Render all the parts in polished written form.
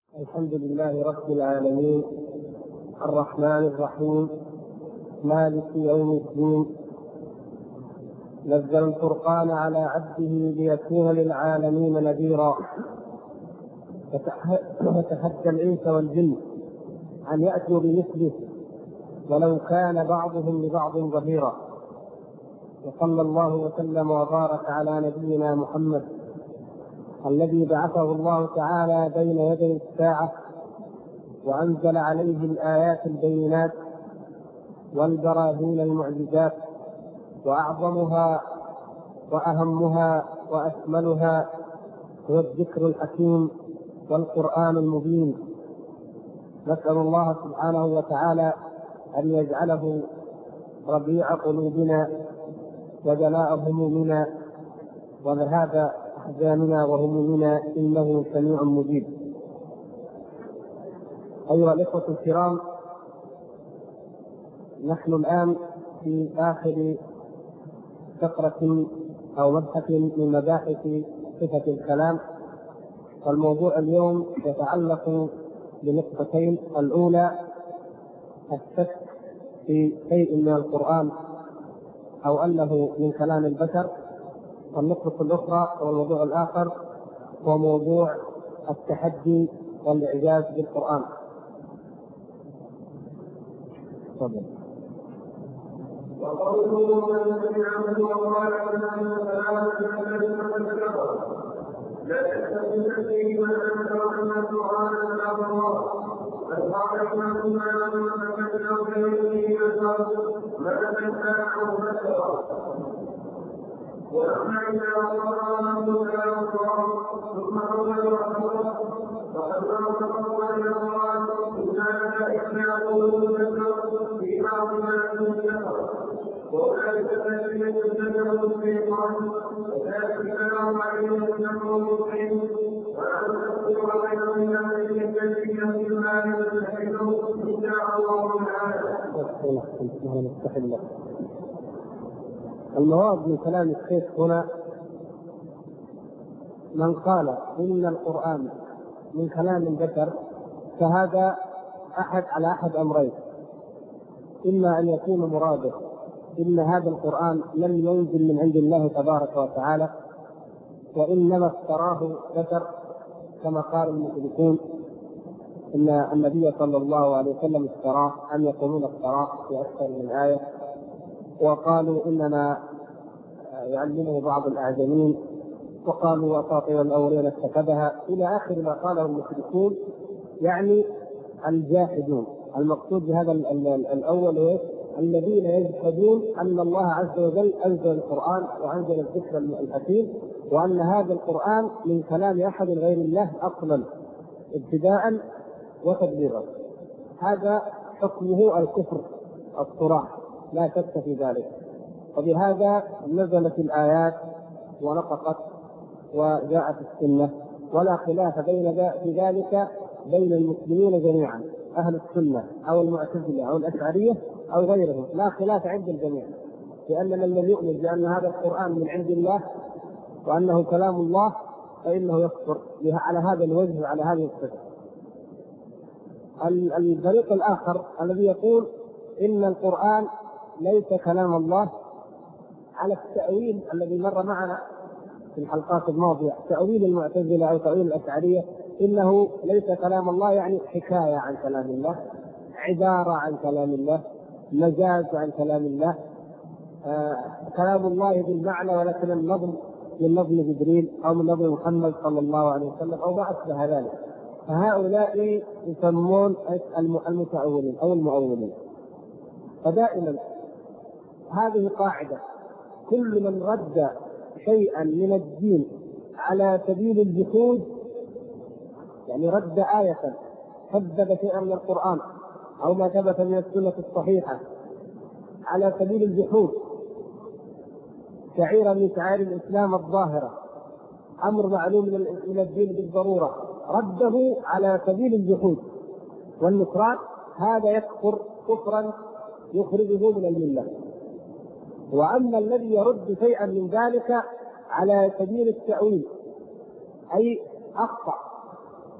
الحمد لله رب العالمين الرحمن الرحيم مالك يوم الدين. نزل الفرقان على عبده ليكون للعالمين نذيرا، فتحدى الانس والجن ان ياتوا بمثله ولو كان بعضهم لبعض ظهيرا. وصلى الله وسلم وبارك على نبينا محمد الذي بعثه الله تعالى بين يدي الساعة وأنزل عليه الآيات البينات والبراهين المعجزات، وأعظمها وأهمها وأشملها هو الذكر الحكيم والقرآن المبين. نسأل الله سبحانه وتعالى أن يجعله ربيع قلوبنا وجلاء همومنا وذهاب أحزاننا وهمومنا، إنه سميع مجيب. أيها الإخوة الكرام، نحن الآن في آخر فقرة أو مبحث من مباحث صفة الكلام، والموضوع اليوم يتعلق بنقطتين: الأولى الشك في شيء من القرآن أو أنه من كلام البشر، والنقطة الأخرى والموضوع الآخر هو موضوع التحدي والإعجاز بالقرآن. تفضل. وقوله من سمعه وقال لا تستطيع فيه من انكر ان القران كلام الله، بل قال من سمعه وغيره ماذا كان او ذكر. واما اذا قرأ كلام الله ثم اول رحمه فقد امر الى القران ان ذلك يقول ذكر في بعض ما ذكر، وأولئك الذين يتبعون الشيطان وذلك السلام عليهم انهم مسلمون، ونحن نذكر بينهم من الجنه مما يستحقه ان شاء الله تعالى. المراد من كلام الشيخ هنا من قال إن القرآن من كلام البشر، فهذا على أحد أمرين: إما أن يكون مراده إن هذا القرآن لم ينزل من عند الله تبارك وتعالى وإنما افتراه بشر، كما قال المشركون إن النبي صلى الله عليه وسلم افتراه، أم يقولون افتراه في أكثر من آية، وقالوا إنما يعلمه بعض الأعجمين، وقالوا أساطير الأولين اتخذها، إلى آخر ما قاله المشركون، يعني الجاحدون. المقصود بهذا الأول الذين يجحدون أن الله عز وجل أنزل القرآن وأنزل الذكر الحكيم، وأن هذا القرآن من كلام أحد غير الله أصلا ابتداء وتدبيرا. هذا حكمه الكفر الصراح، لا شك في ذلك. وبهذا نزلت الآيات ونطقت وجاءت السنة، ولا خلاف في ذلك بين المسلمين جميعا، أهل السنة أو المعتزلة أو الأشعرية أو غيرهم، لا خلاف عند الجميع، لأن من لم يؤمن بأن هذا القرآن من عند الله وأنه كلام الله فإنه يكفر على هذا الوجه وعلى هذه الصفة. الفريق الآخر الذي يقول إن القرآن ليس كلام الله، على التأويل الذي مر معنا في الحلقات الماضية، تأويل المعتزلة أو تأويل الأشعرية، إنه ليس كلام الله يعني حكاية عن كلام الله، عبارة عن كلام الله، مجاز عن كلام الله، كلام الله بالمعنى ولكن النظم من نظم جبريل أو من نظم محمد صلى الله عليه وسلم أو ما أشبه ذلك. فهؤلاء يسمون المتأولين أو المؤولين. فدائما هذه قاعدة: كل من رد شيئا من الدين على سبيل الجحود، يعني رد آية، كذب شيئا من القرآن أو ما ثبت من السنة الصحيحة على سبيل الجحود، شعيرا من شعائر الإسلام الظاهرة، أمر معلوم من الدين بالضرورة، رده على سبيل الجحود والنكران، هذا يكفر كفرا يخرجه من الملة. وأما الذي يرد شيئا من ذلك على سبيل التأويل، أي أخطأ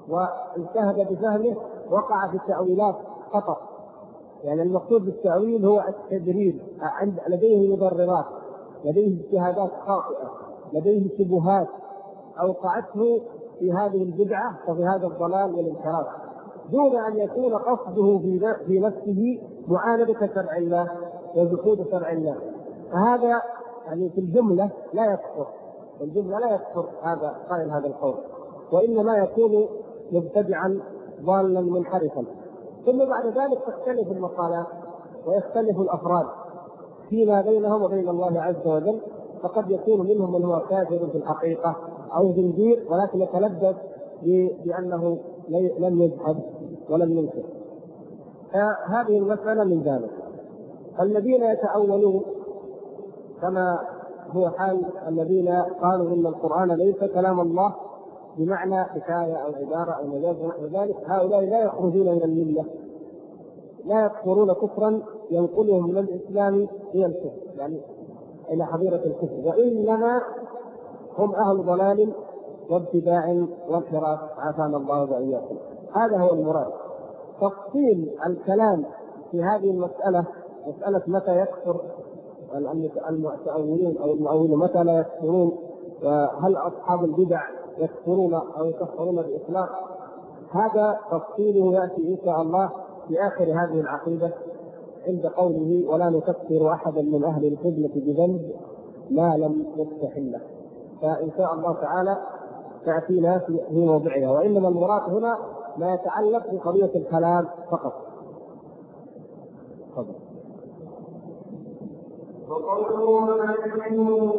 واجتهد بفهمه وقع في التأويلات خطأ. يعني المقصود بالتأويل هو التدريب، لديه مبررات، لديه اجتهادات خاطئة، لديه شبهات أوقعته في هذه البدعة وفي هذا الضلال والانحراف، دون أن يكون قصده في نفسه معاندة شرع الله وجحود شرع الله. فهذا يعني في الجملة لا يكفر، في الجملة لا يكفر هذا قائل هذا القول، وإنما يكون مبتدعا ضالا منحرفا. ثم بعد ذلك تختلف المقالات ويختلف الأفراد فيما بينهم وبين الله عز وجل، فقد يكون منهم من هو كافر في الحقيقة أو زنديق ولكن يتلبس بأنه لم يجحد ولم ينكر. هذه المسألة من ذلك. الذين يتأولون كما هو حال الذين قالوا إن القرآن ليس كلام الله بمعنى حكاية أو عبارة أو مجاز وذلك، هؤلاء لا يخرجون من الملة، لا يكفرون كفرا ينقلهم من الإسلام إلى الكفر، يعني إلى حظيرة الكفر، وإنما هم أهل ضلال وابتداع وانحراف عافانا الله وإياكم. هذا هو المراد. تفصيل الكلام في هذه المسألة، مسألة متى يكفر المتأولين أو المؤولون متى لا يكفرون، وهل أصحاب البدع يكفرون أو يكفرون بإطلاق، هذا تفصيله يأتي إن شاء الله في آخر هذه العقيدة عند قوله ولا نكفر أحدا من أهل القبلة بذنب ما لم يستحله. فإن شاء الله تعالى تأتينا في موضعها، وإنما المراد هنا ما يتعلق بقضية الكلام فقط. تفضل. وقوله ما يكفره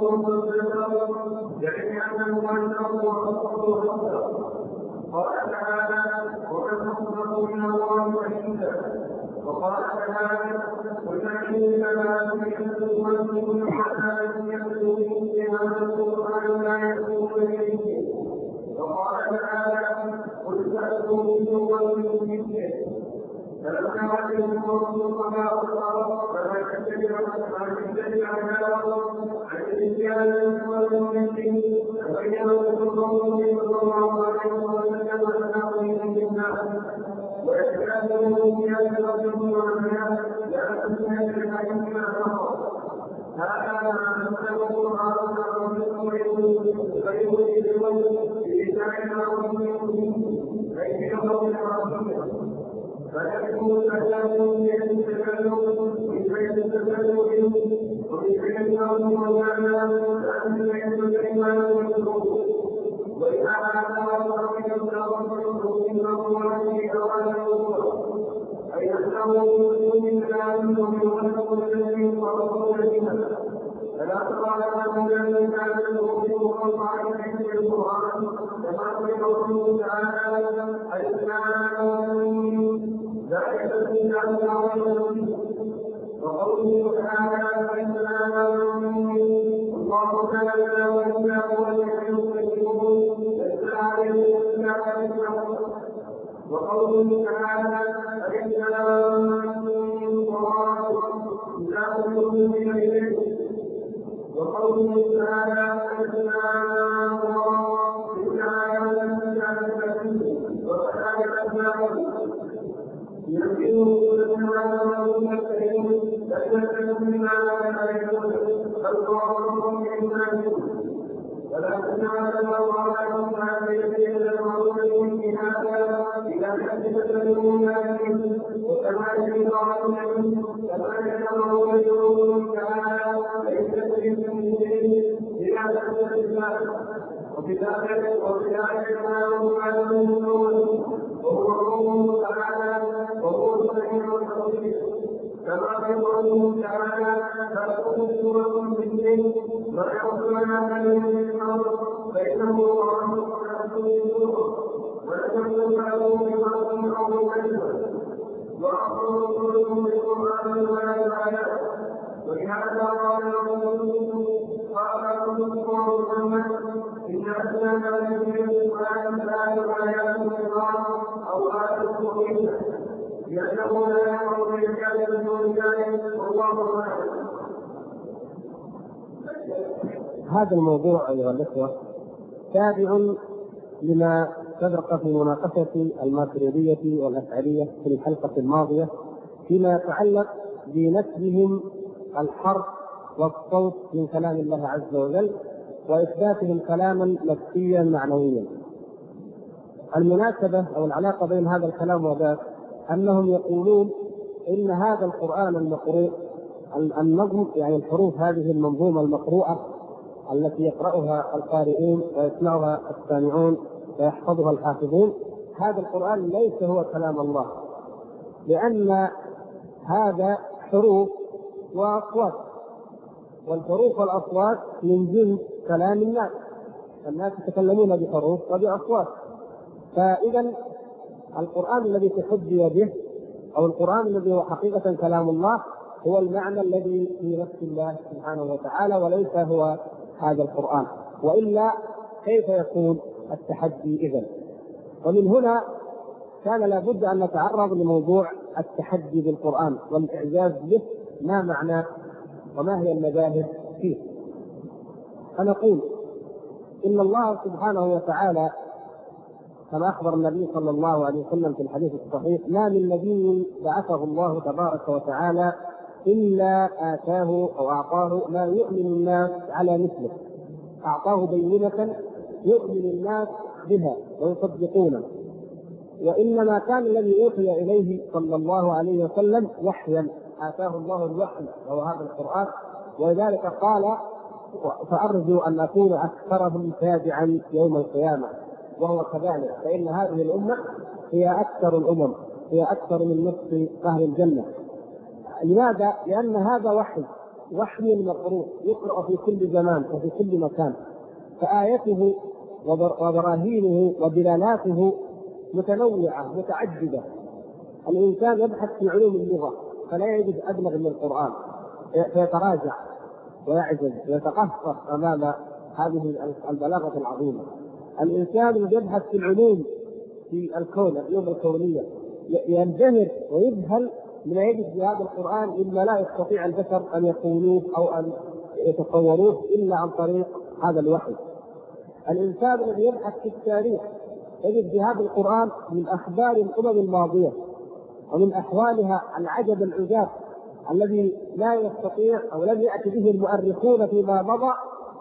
يعني أنه أنكر وأصدقه. قال تعالى ومن أصدق من الله حديثا. وقال تعالى والذين لا يؤمنون حتى يؤمنوا بما القرآن لا يؤمنون به. وقال تعالى قل فأتوا بسورة مثله فلما علموا الرسل فما تتبع أعمالهم عن الرجال والمؤمنين فبينوا الرسول صلى الله عليه وسلم أنهم بالناس ويتكلمون بهذا الرجل والناس لأنهم يجب هذا ما أنزل القرآن فيريد الوجه بلسان عربي فيجعله عربيا فيكون كلامه يتكلم بغير التكلم وبغير المعنى أن يكون الإيمان والقلوب وإذا أعلم ربك التوكل من الله تعالى أي أنه من كلام ومن الذي ورسوله فلا تقال من كان يؤمن بالله في القرآن كما في قوله تعالى الإسلام ذلك الذي جعل وقوله تعالى الإسلام الله تعالى وإياه والمسلمون وقوله تعالى الإسلام لا تؤمن إليه. وقوله تعالى الإسلام يمكنه الإسلام المسلمين فإن ولكن على الله تعالى يجعل المعروفين في هذا إذا حدث المؤمنين وكذلك قالوا كذلك الله يقول تعالى ليس بالمؤمنين إذا حدث الناس وبذلك ما على المؤمنون وهو قوله تعالى وهو السميع البصير كما في قوله تعالى فأتوا سورة بالليل ما يرسلنا عليه من الأرض فإنه رحمة رسول ولكن فعلوا بما أو علما وأخبروا رسولهم بالقرآن ولا الآيات ولهذا قال رسول محمد إن أسلم الذين القرآن لا آيات القرآن أو آيات القرآن لأنه لا يقع بالكلام دون ذلك والله أعلم. هذا الموضوع أيها الأخوة تابع لما سبق في مناقشة الماتريدية والأشعرية في الحلقة الماضية فيما يتعلق بنسبهم الحرف والصوت من كلام الله عز وجل وإثباتهم كلاما نفسيا معنويا. المناسبة أو العلاقة بين هذا الكلام وذاك أنهم يقولون إن هذا القرآن المقروء النظم، يعني الحروف هذه المنظومة المقروءة التي يقرأها القارئون ويسمعها السامعون ويحفظها الحافظون، هذا القرآن ليس هو كلام الله، لأن هذا حروف وأصوات، والحروف والأصوات من جنس كلام الناس يتكلمون بحروف وبأصوات. فإذا القرآن الذي تحدي به أو القرآن الذي هو حقيقة كلام الله هو المعنى الذي في نفس الله سبحانه وتعالى، وليس هو هذا القرآن، وإلا كيف يكون التحدي إذن؟ ومن هنا كان لابد أن نتعرض لموضوع التحدي بالقرآن والإعجاز به، ما معناه وما هي المذاهب فيه. فنقول إن الله سبحانه وتعالى كما أخبر النبي صلى الله عليه وسلم في الحديث الصحيح: ما من نبي بعثه الله تبارك وتعالى إلا آتاه أو أعطاه ما يؤمن الناس على مثله، أعطاه بينة يؤمن الناس بها ويصدقونه. وإنما كان الذي أوحي إليه صلى الله عليه وسلم وحيا، آتاه الله الوحي وهو هذا القرآن، ولذلك قال: فأرجو أن أكون أكثرهم تابعا يوم القيامة. وهو كذلك، فإن هذه الأمة هي أكثر الأمم، هي أكثر من نصف أهل الجنة. لماذا؟ لأن هذا وحي مقروء يقرأ في كل زمان وفي كل مكان، فآيته وبراهينه ودلالاته متنوعة متعددة. الإنسان يبحث في علوم اللغة فلا يجد أبلغ من القرآن، فيتراجع ويعجز ويتقهقر أمام هذه البلاغة العظيمة. الإنسان يبحث في العلوم في الكون، العلوم الكونية، ينبهر ويذهل لما يجد في هذا القرآن مما لا يستطيع البشر أن يقولوه أو أن يتصوروه إلا عن طريق هذا الوحي. الإنسان الذي يبحث في التاريخ يجد في هذا القرآن من أخبار الأمم الماضية ومن أحوالها العجب العجاب الذي لا يستطيع أو لم يأتي به المؤرخون فيما مضى،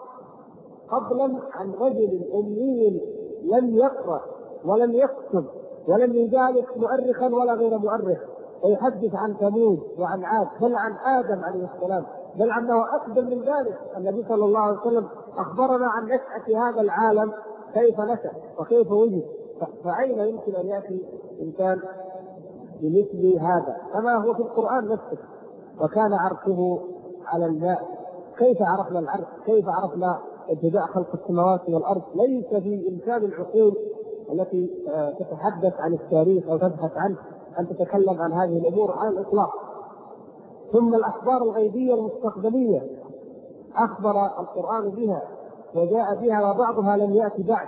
فضلا عن رجل أمي لم يقرأ ولم يكتب ولم يجالس مؤرخا ولا غير مؤرخ ويحدث عن ثمود وعن عاد، بل عن آدم عليه السلام، بل عنه أقدم من ذلك. النبي صلى الله عليه وسلم أخبرنا عن نشأة هذا العالم، كيف نشأ وكيف وجد. فأين يمكن أن يأتي إنسان بمثل هذا كما هو في القرآن نفسه؟ وكان عرشه على الماء. كيف عرفنا العرش؟ كيف عرفنا ابتداء خلق السماوات والأرض؟ ليس في إمكان العقول التي تتحدث عن التاريخ أو تبحث عنه أن تتكلم عن هذه الأمور على الإطلاق. ثم الأخبار الغيبية المستقبلية أخبر القرآن بها وجاء بها، وبعضها لم يأتي بعد.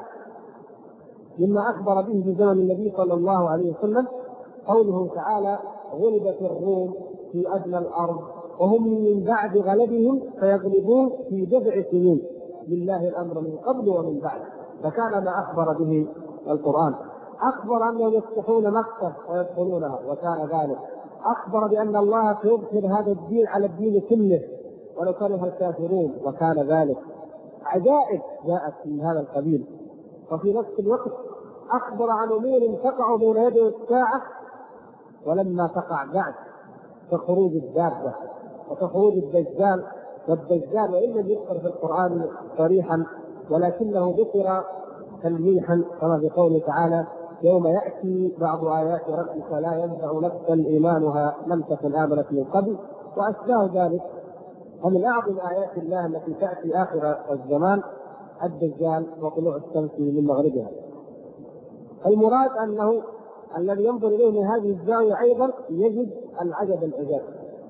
مما أخبر به في زمن النبي صلى الله عليه وسلم قوله تعالى: غلبت الروم في أدنى الأرض وهم من بعد غلبهم سيغلبون في بضع سنين، لله الأمر من قبل ومن بعد. فكان ما أخبر به القرآن. أخبر أنهم يفتحون مكة ويدخلونها، وكان ذلك. أخبر بأن الله سيظهر هذا الدين على الدين كله ولو كره الكافرون، وكان ذلك. عجائب جاءت من هذا القبيل. وفي نفس الوقت أخبر عن أمور تقع بين يدي الساعة ولما تقع بعد، كخروج الدابة وكخروج الدجال. والدجال وإن لم يذكر في القرآن صريحا ولكنه ذكر تلميحا، كما في قوله تعالى: يوم يأتي بعض آيات ربك لا ينفع نفسا إيمانها لم تكن آمنت من قبل، وأشباه ذلك. ومن أعظم آيات الله التي تأتي آخر الزمان الدجال وطلوع الشمس من مغربها. المراد أنه الذي ينظر إليه من هذه الزاوية أيضا يجد العجب العجاب.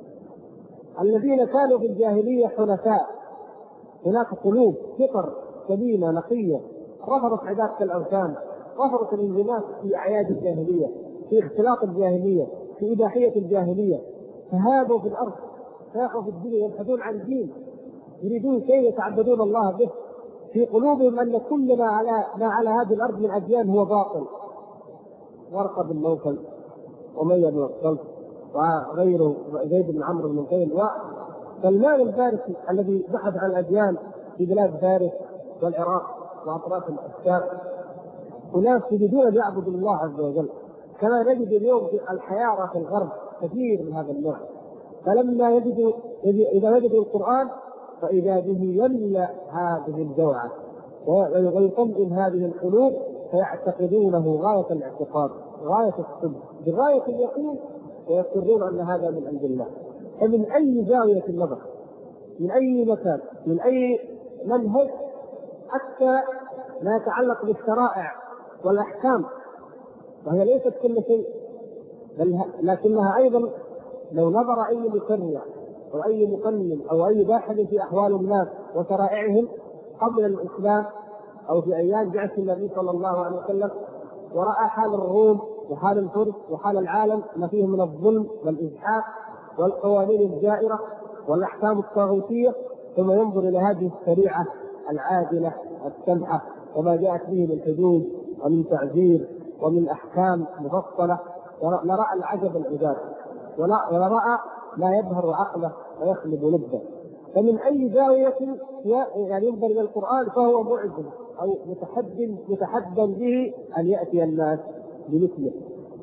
الذين كانوا في الجاهلية حنفاء، هناك قلوب فطر سليمة نقية، رفضت عبادة الأوثان، رفضت الانغماس في أعياد الجاهلية، في اختلاط الجاهلية، في إباحية الجاهلية، فهابوا في الأرض، ساقوا في الدنيا، يبحثون عن دين، يريدون شيء يتعبدون الله به، في قلوبهم أن كل ما على هذه الأرض من أديان هو باطل. ورقة بن نوفل وأمية بن الصلت وغيره زيد بن عمرو بن نفيل وسلمان الفارسي الذي بحث عن الأديان في بلاد فارس والعراق وأطراف الأشجار، أناس يريدون أن يعبدوا الله عز وجل. كما نجد اليوم في الحيارى في الغرب كثير من هذا النوع، فلما إذا وجدوا القرآن فإذا به يملأ هذه الجوعة ويطمئن هذه القلوب، فيعتقدونه غاية الاعتقاد، غاية الصدق، بغاية اليقين، ويقرون أن هذا من عند الله. فمن أي زاوية النظر، من أي مكان، من أي منهج، حتى ما يتعلق بالشرائع والأحكام، وهي ليست كل شيء، لكنها أيضا لو نظر أي مشرع أو أي مقنن أو أي باحث في أحوال الناس وشرائعهم قبل الإسلام أو في أيام بعث النبي صلى الله عليه وسلم، ورأى حال الروم وحال الفرس وحال العالم ما فيه من الظلم والإزحاق والقوانين الجائرة والأحكام الطاغوتية، ثم ينظر إلى هذه الشريعة العادلة السمحة وما جاءت به من حدود ومن تعزير ومن أحكام مفصلة، لرأى العجب العجاب، ولرأى ما يبهر عقله ويخلب لبه. فمن أي زاوية يعني ينظر إلى القرآن فهو معجز أو متحدى به أن يأتي الناس بمثله.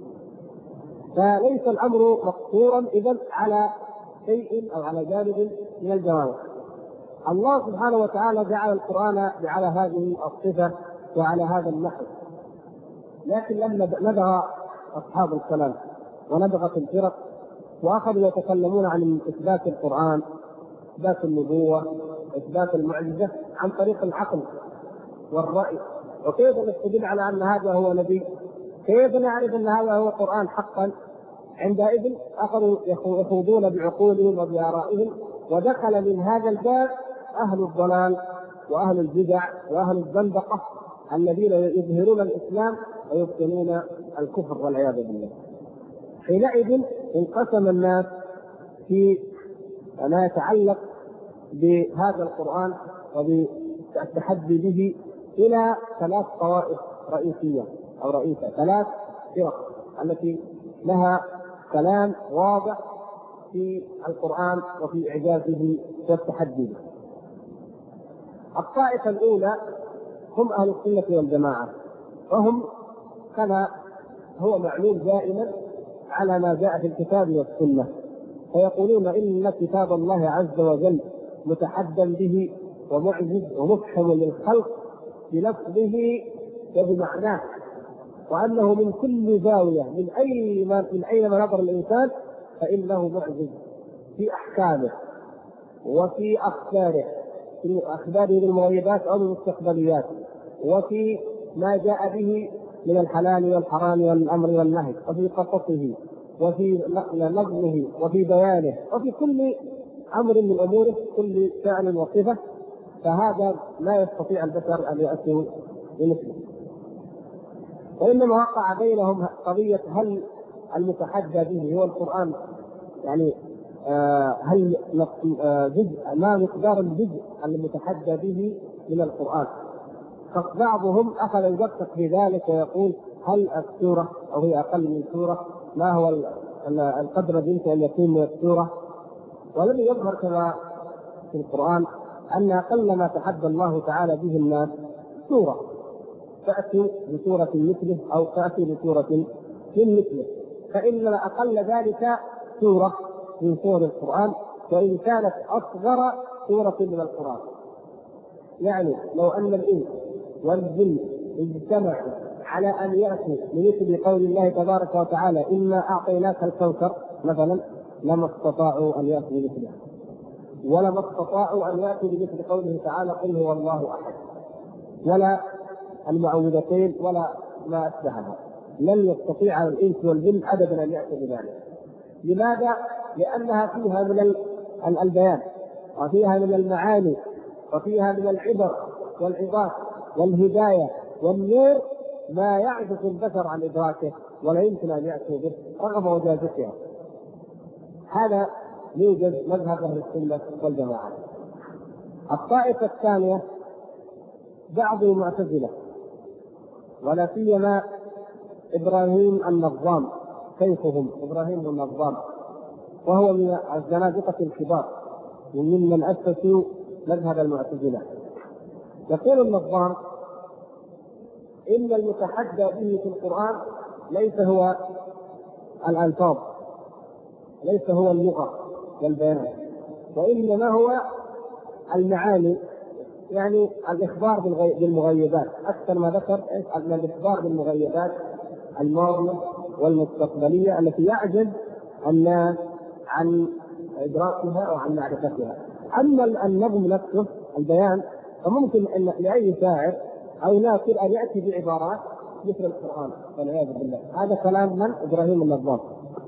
فليس الأمر مقصورا إذن على شيء أو على جانب من الجوانب. الله سبحانه وتعالى جعل القرآن على هذه الصفة وعلى هذا النحو، لكن لما نبغى أصحاب الكلام ونبغت الفرق وأخذوا يتكلمون عن إثبات القرآن، إثبات النبوة، إثبات المعجزة عن طريق العقل والرأي، وكيف نستدل على أن هذا هو نبي؟ كيف نعرف أن هذا هو القرآن حقا؟ عندئذ أخذوا يخوضون بعقولهم وبآرائهم، ودخل من هذا الباب أهل الضلال وأهل البدع وأهل الزندقة الذين يظهرون الإسلام ويبطنون الكفر والعياذ بالله. حينئذ انقسم الناس في ما يتعلق بهذا القرآن وبالتحدي به إلى 3 طوائف رئيسية أو رئيسة، 3 فرق التي لها كلام واضح في القرآن وفي إعجازه والتحدي به. الطائفة الأولى هم أهل السنة والجماعة، وهم كما هو معلوم دائما على ما جاء في الكتاب والسنة، فيقولون إن كتاب الله عز وجل متحدى به ومعجز ومفهم للخلق بلفظه وبمعناه، وأنه من كل زاوية من أينما نظر الإنسان فإنه معجز في أحكامه وفي أخباره، في أخباره بالمغيبات أو المستقبليات، وفي ما جاء به من الحلال والحرام والأمر والنهي، وفي قصصه وفي نظمه وفي بيانه وفي كل أمر من أموره، كل فعل وصفة، فهذا لا يستطيع البشر أن يأتوا بمثله. وإنما وقع بينهم قضية هل المتحدى به هو القرآن، يعني هل جزء ما مقدار الجزء المتحدى به من القرآن. فبعضهم أخذ يدقق في ذلك ويقول هل السورة أو هي أقل من سورة، ما هو القدر الذي يمكن أن يكون من السورة. ولم يظهر كما في القرآن أن أقل ما تحدى الله تعالى به الناس سورة، تأتي بسورة مثله أو تأتي بسورة من مثله، فإن أقل ذلك سورة من سور القرآن، وإن كانت أصغر سورة من القرآن. يعني لو أن الإنس والجن اجتمعوا على أن يأتوا بمثل قول الله تبارك وتعالى إنا أعطيناك الكوثر مثلا، لما استطاعوا أن يأتوا بمثله، ولما استطاعوا أن يأتوا بمثل قوله تعالى قل هو الله أحد، ولا المعوذتين ولا ما أشبهها. لن يستطيع الإنس والجن أبدا أن يأتوا بذلك. لماذا؟ لأنها فيها من البيان، وفيها من المعاني، وفيها من العبر والعظات والهداية والنور ما يعجز البشر عن إدراكه ولا يمكن أن يأتوا به رغم وجازتها. هذا يوجد مذهب أهل السنة والجماعة. الطائفة الثانية بعض المعتزلة ولا سيما إبراهيم النظام، شيخهم إبراهيم النظام، وهو من الزنادقة الكبار وممن أسسوا مذهب المعتزلة. يقول النظام إن المتحدى به في القرآن ليس هو الألفاظ، ليس هو اللغة والبيان، وإنما هو المعاني، يعني الإخبار بالمغيبات، أكثر ما ذكر أن الإخبار بالمغيبات الماضية والمستقبلية التي يعجز الناس عن إدراكها أو عن معرفتها. أما النظم نفسه البيان فممكن أن لأي شاعر أو ناصر أن يأتي بعبارات مثل القرآن والعياذ بالله. هذا كلام من؟ إبراهيم النظام.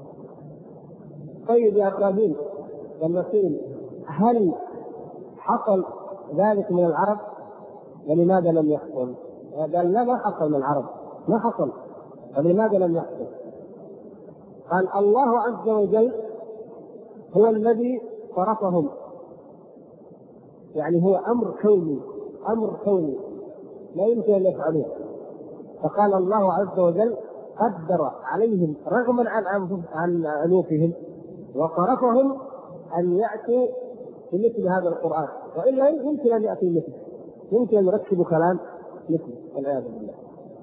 طيب يا إبراهيم والنصير، هل حصل ذلك من العرب؟ ولماذا لم يحصل؟ قال لا، ما حصل من العرب، ما حصل. فلماذا لم يحصل؟ قال الله عز وجل هو الذي صرفهم، يعني هو أمر كوني، أمر كوني لا يمكن أن يفعلوه. فقال الله عز وجل قدر عليهم رغما عن أنوفهم وصرفهم أن يأتوا بمثل هذا القرآن، وإلا يمكن أن يأتي مثله، يمكن أن يركبوا كلام مثله والعياذ بالله.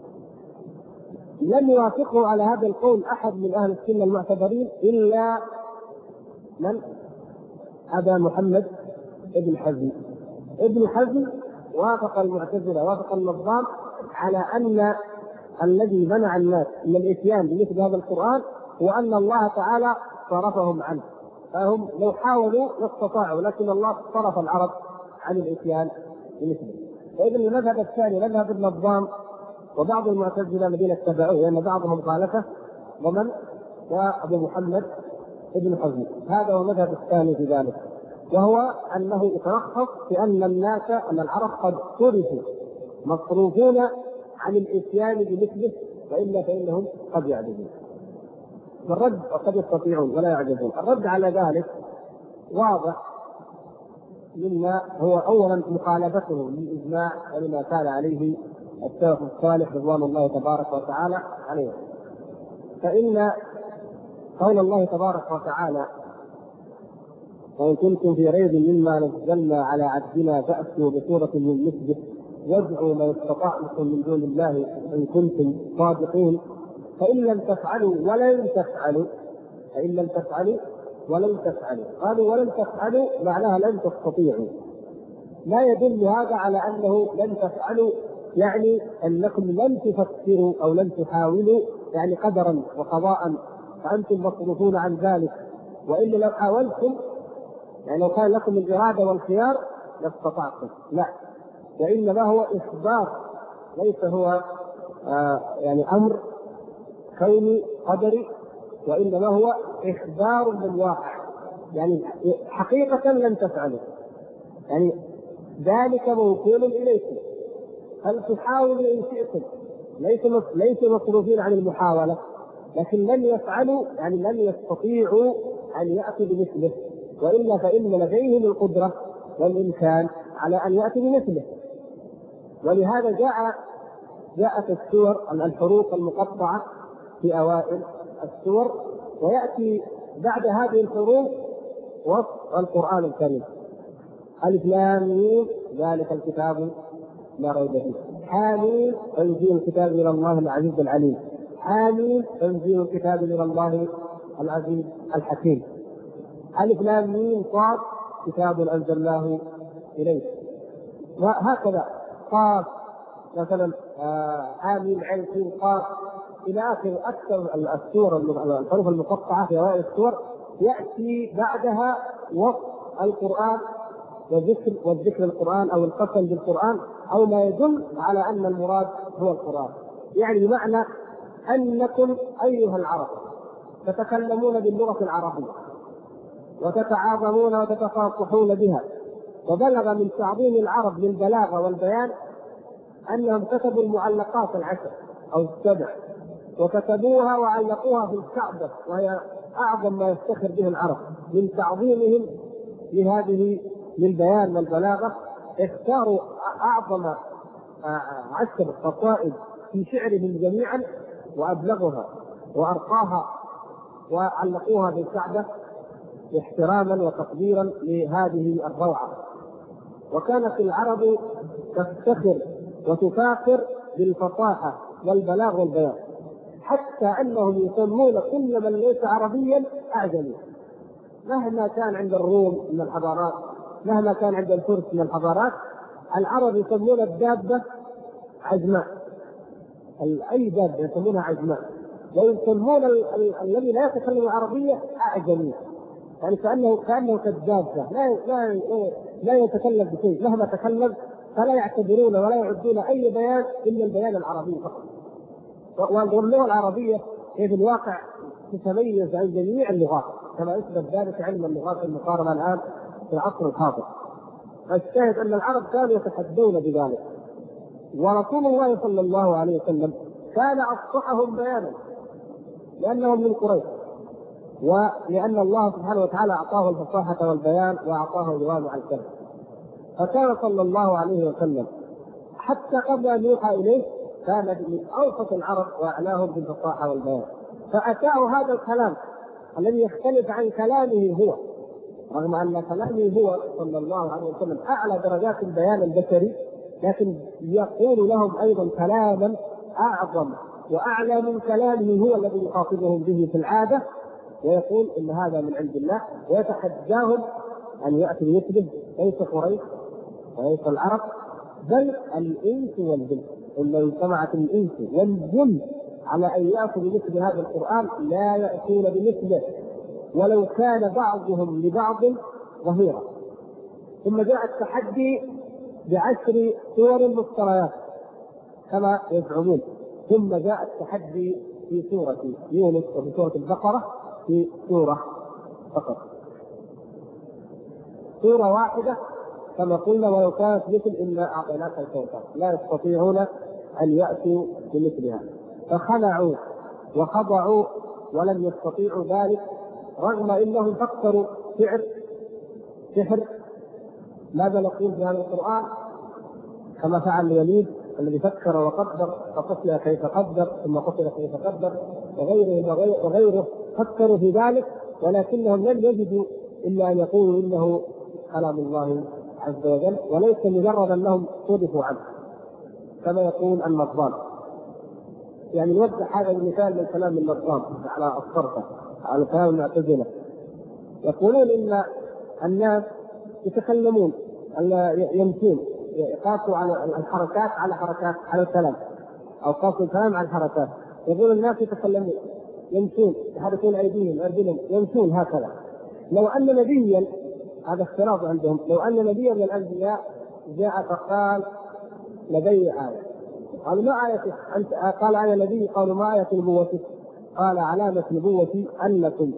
لم يوافقه على هذا القول أحد من أهل السنة المعتبرين إلا من؟ أبا محمد ابن حزم. ابن حزم وافق المعتزلة، وافق النظام على أن الذي منع الناس من الإتيان بمثل هذا القرآن هو أن الله تعالى صرفهم عنه، فهم لو حاولوا لا استطاعوا، لكن الله صرف العرب عن الإتيان بمثله. وإذن المذهب الثاني مذهب النظام وبعض المعتزلة الذين اتبعوه، لأن بعضهم خالفه، ومن؟ وأبو محمد ابن حزم. هذا هو المذهب الثاني في ذلك، وهو أنه يترخص في أن الناس، أن العرب قد صرفوا مصروفون عن الإتيان بمثله، وإلا فإنهم قد يعجزون. والرد قد يستطيعون ولا يعجزون. الرد على ذلك واضح، مما هو أولا مخالفتهم للإجماع ولما كان عليه السلف الصالح رضوان الله تبارك وتعالى عليه. فإن قول الله تبارك وتعالى وإن كنتم في ريب مما نزلنا على عبدنا فأتوا بسورة من مثله وادعوا ما استطعتم من دون الله إن كنتم صادقين فإن لم تفعلوا ولن تفعلوا، فإن لم تفعلوا ولن تفعلوا، قالوا ولن تفعلوا معناها لن تستطيعوا. لا يدل هذا على أنه لن تفعلوا يعني أنكم لن تفكروا أو لن تحاولوا، يعني قدرا وقضاء فأنتم مصروفون عن ذلك، وإلا لو حاولتم يعني لو كان لكم الإرادة والخيار لاستطعتم. لا، وإنما هو إخبار، ليس هو يعني أمر كوني قدري، وإنما هو إخبار بالواقع، يعني حقيقة لن تفعلوا، يعني ذلك موكول إليكم، هل تحاولوا إن شئتم، ليس مصروفين عن المحاولة، لكن لن يفعلوا يعني لن يستطيعوا أن يأتوا بمثله، وإلا فإن لديهم القدرة والإمكان على أن يأتوا بمثله. ولهذا جاءت السور الحروف المقطعة في أوائل السور، ويأتي بعد هذه الحروف وصف القرآن الكريم: ألف لام ميم ذلك الكتاب لا ريب فيه، حاميم تنزيل الكتاب من الله العزيز العليم، حاميم تنزيل الكتاب من الله العزيز الحكيم، ألف لام ميم صاد كتاب أنزلناه إليك، وهكذا قاف مثلا حاميم عين سين قاف إلى آخر. أكثر السور الحروف المقطعة في أوائل السور يأتي بعدها وصف القرآن والذكر القرآن أو القسم بالقرآن أو ما يدل على أن المراد هو القرآن. يعني بمعنى أنكم أيها العرب تتكلمون باللغة العربية وتتعاظمون وتتفاصحون بها، وبلغ من تعظيم العرب للبلاغة والبيان أنهم كتبوا المعلقات العشر أو السبع وكتبوها وعلقوها في الكعبة، وهي أعظم ما يفتخر به العرب من تعظيمهم لهذه للبيان والبلاغة. اختاروا أعظم عشر قصائد في شعرهم جميعا وأبلغها وأرقاها وعلقوها بالكعبة احتراما وتقديرا لهذه الروعة. وكانت العرب تفتخر وتفاخر بالفصاحة والبلاغ والبيان، حتى أنهم يسمون كل من ليس عربيا أعجمي، مهما كان عند الروم من الحضارات، مهما كان عند الفرس من الحضارات. العرب يسمون الدابة عجماء، أي دابة يسمونها عجماء، ويسمون الذي لا يتكلم العربية أعجمي، يعني كأنه كالدابة لا يتكلم بشيء، مهما تكلم فلا يعتبرون ولا يعدون أي بيان إلا البيان العربي فقط. واللغة العربية هي في الواقع تتميز عن جميع اللغات، كما يثبت ذلك علم اللغات المقارنة الآن في العصر الحاضر. الشاهد أن العرب كانوا يتحدون بذلك، ورسول الله صلى الله عليه وسلم كان أفصحهم بيانا لأنهم من قريش، ولأن الله سبحانه وتعالى أعطاه الفصاحة والبيان وأعطاه جوامع الكلم. فكان صلى الله عليه وسلم حتى قبل أن يوحى إليه كان من أوسط العرب وأعلاهم بالفصاحة والبيان. فأتاه هذا الكلام الذي يختلف عن كلامه هو، رغم أن كلامه هو صلى الله عليه وسلم أعلى درجات البيان البشري، لكن يقول لهم أيضا كلاما أعظم وأعلى من كلامه هو الذي يخاطبهم به في العادة، ويقول إن هذا من عند الله، ويتحداهم أن يأتوا مثله، ليس قريش وليس العرب بل الإنس والجن. إن اجتمعت الإنس والجن على أن يأتوا بمثل هذا القرآن لا يأتون بمثله ولو كان بعضهم لبعض ظهيرا. ثم جاء التحدي ب10 سور مفتريات كما يزعمون، ثم جاء التحدي في سورة يونس وفي سورة البقرة في سورة فقط، سورة واحدة كما قلنا، ولو كانت مثل إلا أعطيناك الكوثر، لا يستطيعون أن يأتوا بمثلها. فخلعوا وخضعوا ولم يستطيعوا ذلك، رغم أنهم فكروا سحر. ماذا نقول في هذا القرآن؟ كما فعل الوليد الذي فكر وقدر فقتل كيف قدر ثم قتل كيف قدر، وغيره فكروا في ذلك، ولكنهم لم يجدوا إلا أن يقولوا إنه كلام الله عز وجل، وليس مجرد أنهم صدفوا عنه كما يقول النظام. يعني نوضح هذا المثال من كلام النظام على الصرفة، على كلام المعتزلة. يقولون إن الناس يتكلمون يمشون، يقاسوا على الحركات على الكلام، أو قاسوا الكلام على الحركات. يقول الناس يتكلمون يمشون يحركون أيديهم أرجلهم يمشون هكذا. لو أن نبيا، هذا اختلاط عندهم، لو أن نبيا من الأنبياء جاء فقال لدي آية، قالوا ما آيتك؟ أنت قال أنا نبي، قالوا ما آية نبوتك؟ قال علامة نبوتي أنكم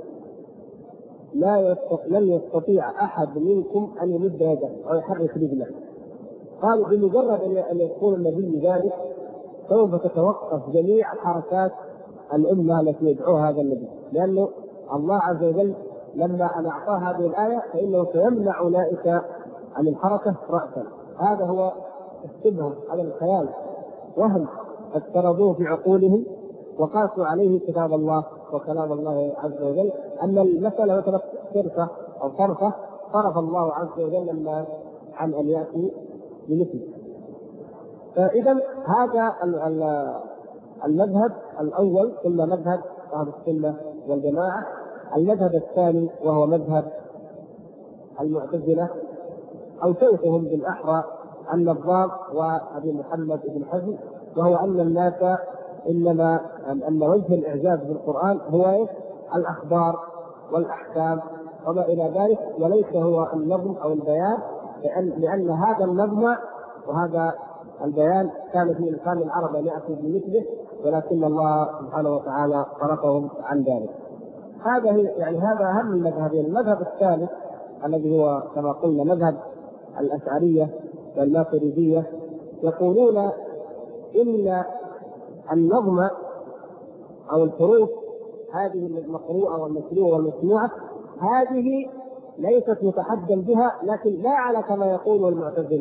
لن يستطيع أحد منكم أن يمد يده أو يحرك رجله. قالوا بمجرد أن يكون النبي ذلك سوف تتوقف جميع حركات الأمة التي يدعوها هذا النبي، لأنه الله عز وجل لما أن أعطاه هذه الآية فإنه سيمنع أولئك عن الحركة رأسا. هذا هو استبهم على الخيال، وهم افترضوه في عقولهم وقاسوا عليه كتاب الله وكلام الله عز وجل، أن المسألة مثلا صرفة أو صرفة صرف الله عز وجل الناس عن أن يأتي بمثله. فإذا هذا المذهب الأول ثم مذهب أهل السنة والجماعة. المذهب الثاني وهو مذهب المعتزلة أو شيخهم بالأحرى النظام وأبي محمد بن حزم، وهو أن الناس إنما أن وجه الإعجاز بالقرآن هو الأخبار والأحكام وما إلى ذلك، وليس هو النظم أو البيان، لأن هذا النظم وهذا البيان كان في إمكان العرب أن يأتوا بمثله، ولكن الله سبحانه وتعالى صرفهم عن ذلك. هذا أهم المذهبين. المذهب الثالث الذي هو كما قلنا مذهب الأشعرية والماتريدية، يقولون إن النظم أو الحروف هذه المقروءة والمتلوة والمسموعة هذه ليست متحدا بها، لكن لا على كما يقول المعتزلة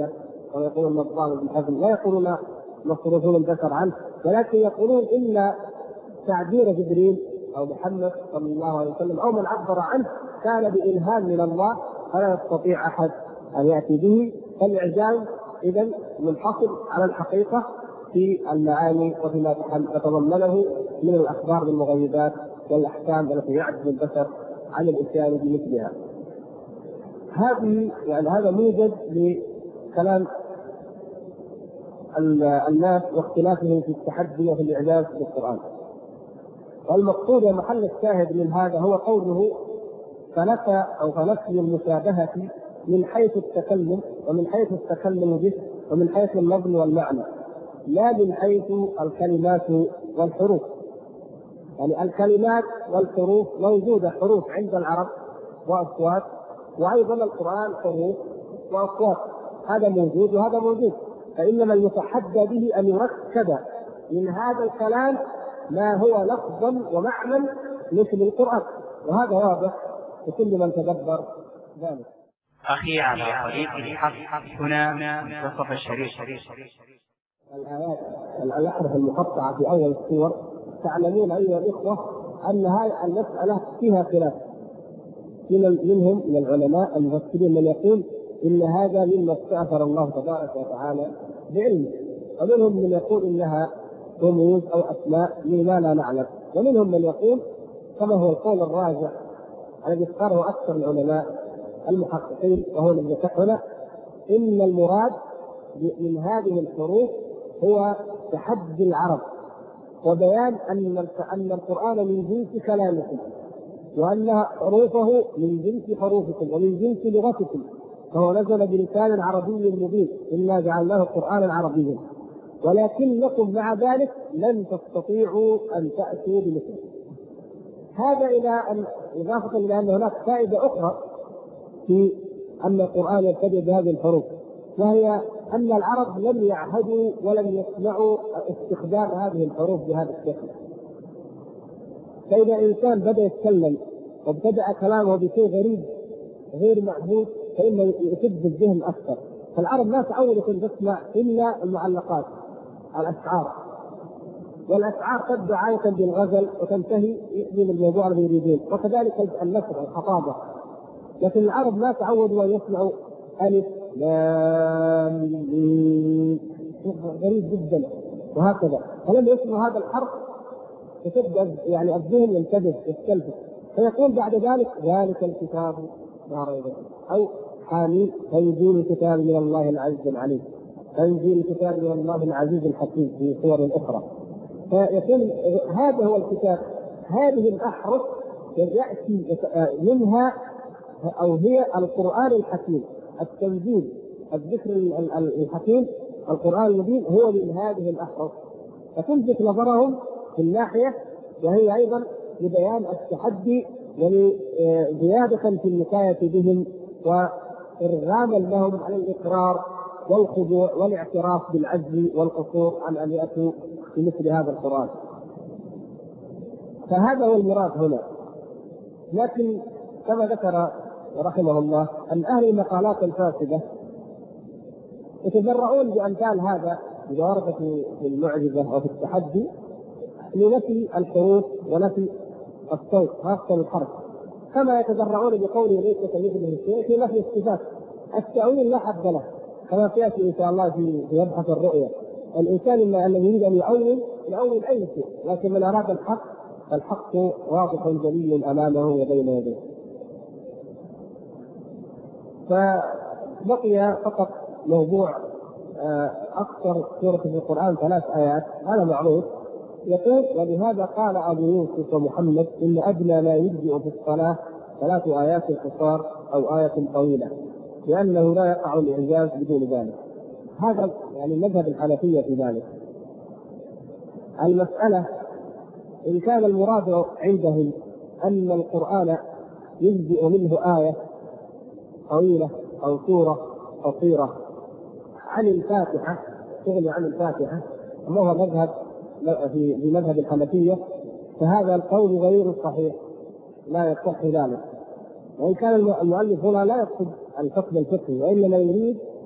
ويقولون نظام بن حزم، لا يقولون مصروفون البشر عنه، ولكن يقولون إن تعبير جبريل أو محمد صلى الله عليه وسلم أو من عبر عنه كان بإلهام من الله فلا يستطيع أحد أن يأتي به. فالإعجاز إذن منحصر على الحقيقة في المعاني وفيما تتضمنه من الأخبار بالمغيبات والأحكام التي يعجز البشر عن الإتيان بمثلها. هذا موجد لكلام الناس واختلافهم في التحدي وفي الإعجاز بالقرآن. والمقصود ومحل الشاهد من هذا هو قوله فنفي المشابهة من حيث التكلم ومن حيث التكلم به ومن حيث اللفظ والمعنى، لا من حيث الكلمات والحروف. يعني الكلمات والحروف موجودة، حروف عند العرب وأصوات، وأيضا القرآن حروف وأصوات، هذا موجود وهذا موجود. فإنما المتحدى به أن يركب من هذا الكلام ما هو لفظا ومعنى مثل القرآن، وهذا واضح لكل من تدبر ذلك. أخي على طريق الحق هنا منتصف الشريف. الآيات الأحرف المقطعة في أول السور تعلمون أيها الإخوة أن هذه المسألة فيها خلاف، منهم من العلماء المفسرين من يقول إن هذا مما استأثر الله تبارك وتعالى بعلمه، ومنهم من يقول إنها رموز أو أسماء مما لا نعلم، ومنهم من يقول كما هو القول الراجح الذي اختاره أكثر العلماء المحققين وهو الذي ذكرنا إن المراد من هذه الحروف هو تحدي العرب وبيان أن القرآن من جنس كلامكم، وأن حروفه من جنس حروفكم ومن جنس لغتكم، فهو نزل بلسان عربي مبين إنا جعلناه قرآنا عربيا، ولكنكم مع ذلك لن تستطيعوا أن تأتوا بمثله. هذا إضافة إلى أن هناك فائدة أخرى في أن القرآن يبتدئ بهذه الحروف، وهي أن العرب لم يعهدوا ولم يسمعوا استخدام هذه الحروف بهذا الشكل. فإذا إنسان بدأ يتكلم وابتدأ كلامه بشيء غريب غير معهود فإنه يشد الذهن أكثر. فالعرب ما تعودوا أن تسمع إلا المعلقات، الأشعار، والأشعار تبدأ عادة بالغزل وتنتهي من الموضوع الذي يريدون، وكذلك النثر الخطابة. لكن العرب ما تعودوا أن يسمعوا ألف لام ميم، غريب جدا، وهكذا. فلما يسمعوا هذا الحرف فتبدأ يعني الذهن ينتبه يستلفت، فيقول بعد ذلك الكتاب لا ريب فيه، أو حامين تنزيل الكتاب من الله العزيز العليم، تنزيل الكتاب من الله العزيز الحكيم في صور أخرى. فيكون هذا هو الكتاب. هذه الأحرف يأتي منها أو هي القرآن الحكيم، التنزيل، الذكر الحكيم، القرآن المبين هو من هذه الأحرف. فتلفت نظرهم في الناحية، وهي أيضا لبيان التحدي ولزيادة في النكاية بهم وإرغاما لهم على الإقرار والخضوع والاعتراف بالعجز والقصور عن أن يأتوا بمثل هذا القرآن. فهذا هو المراد هنا. لكن كما ذكر رحمه الله أن أهل المقالات الفاسدة يتجرؤون بأمثال هذا إذا ورد في المعجزة أو في التحدي لنفي الحروف ونفي الصوت خاصة الحرف، كما يتجرؤون بقوله ليس كمثله شيء في نفي الصفات. التأويل لا حد له، كما سيأتي إن شاء الله في يبحث الرؤية. الإنسان الذي يريد أن يؤول أي شيء، لكن من أراد الحق واضح جلي أمامه وبين يديه. فبقي فقط موضوع أكثر سورة في القرآن 3 آيات، هذا معروف. يقول ولهذا قال أبو يوسف ومحمد إن أدنى ما يجزئ في الصلاة 3 آيات قصار أو آية طويلة، لأنه لا يقع الإعجاز بدون ذلك. هذا يعني مذهب الحنفية في ذلك. المسألة إن كان المراد عندهم أن القرآن يجزئ منه آية طويلة أو سورة قصيرة عن الفاتحة، تغني عن الفاتحة، وهو مذهب في مذهب الحنفية، فهذا القول غير صحيح، لا يصح ذلك. وإن كان المؤلف هنا لا يقصد الحكم الفقهي، وإنما يريد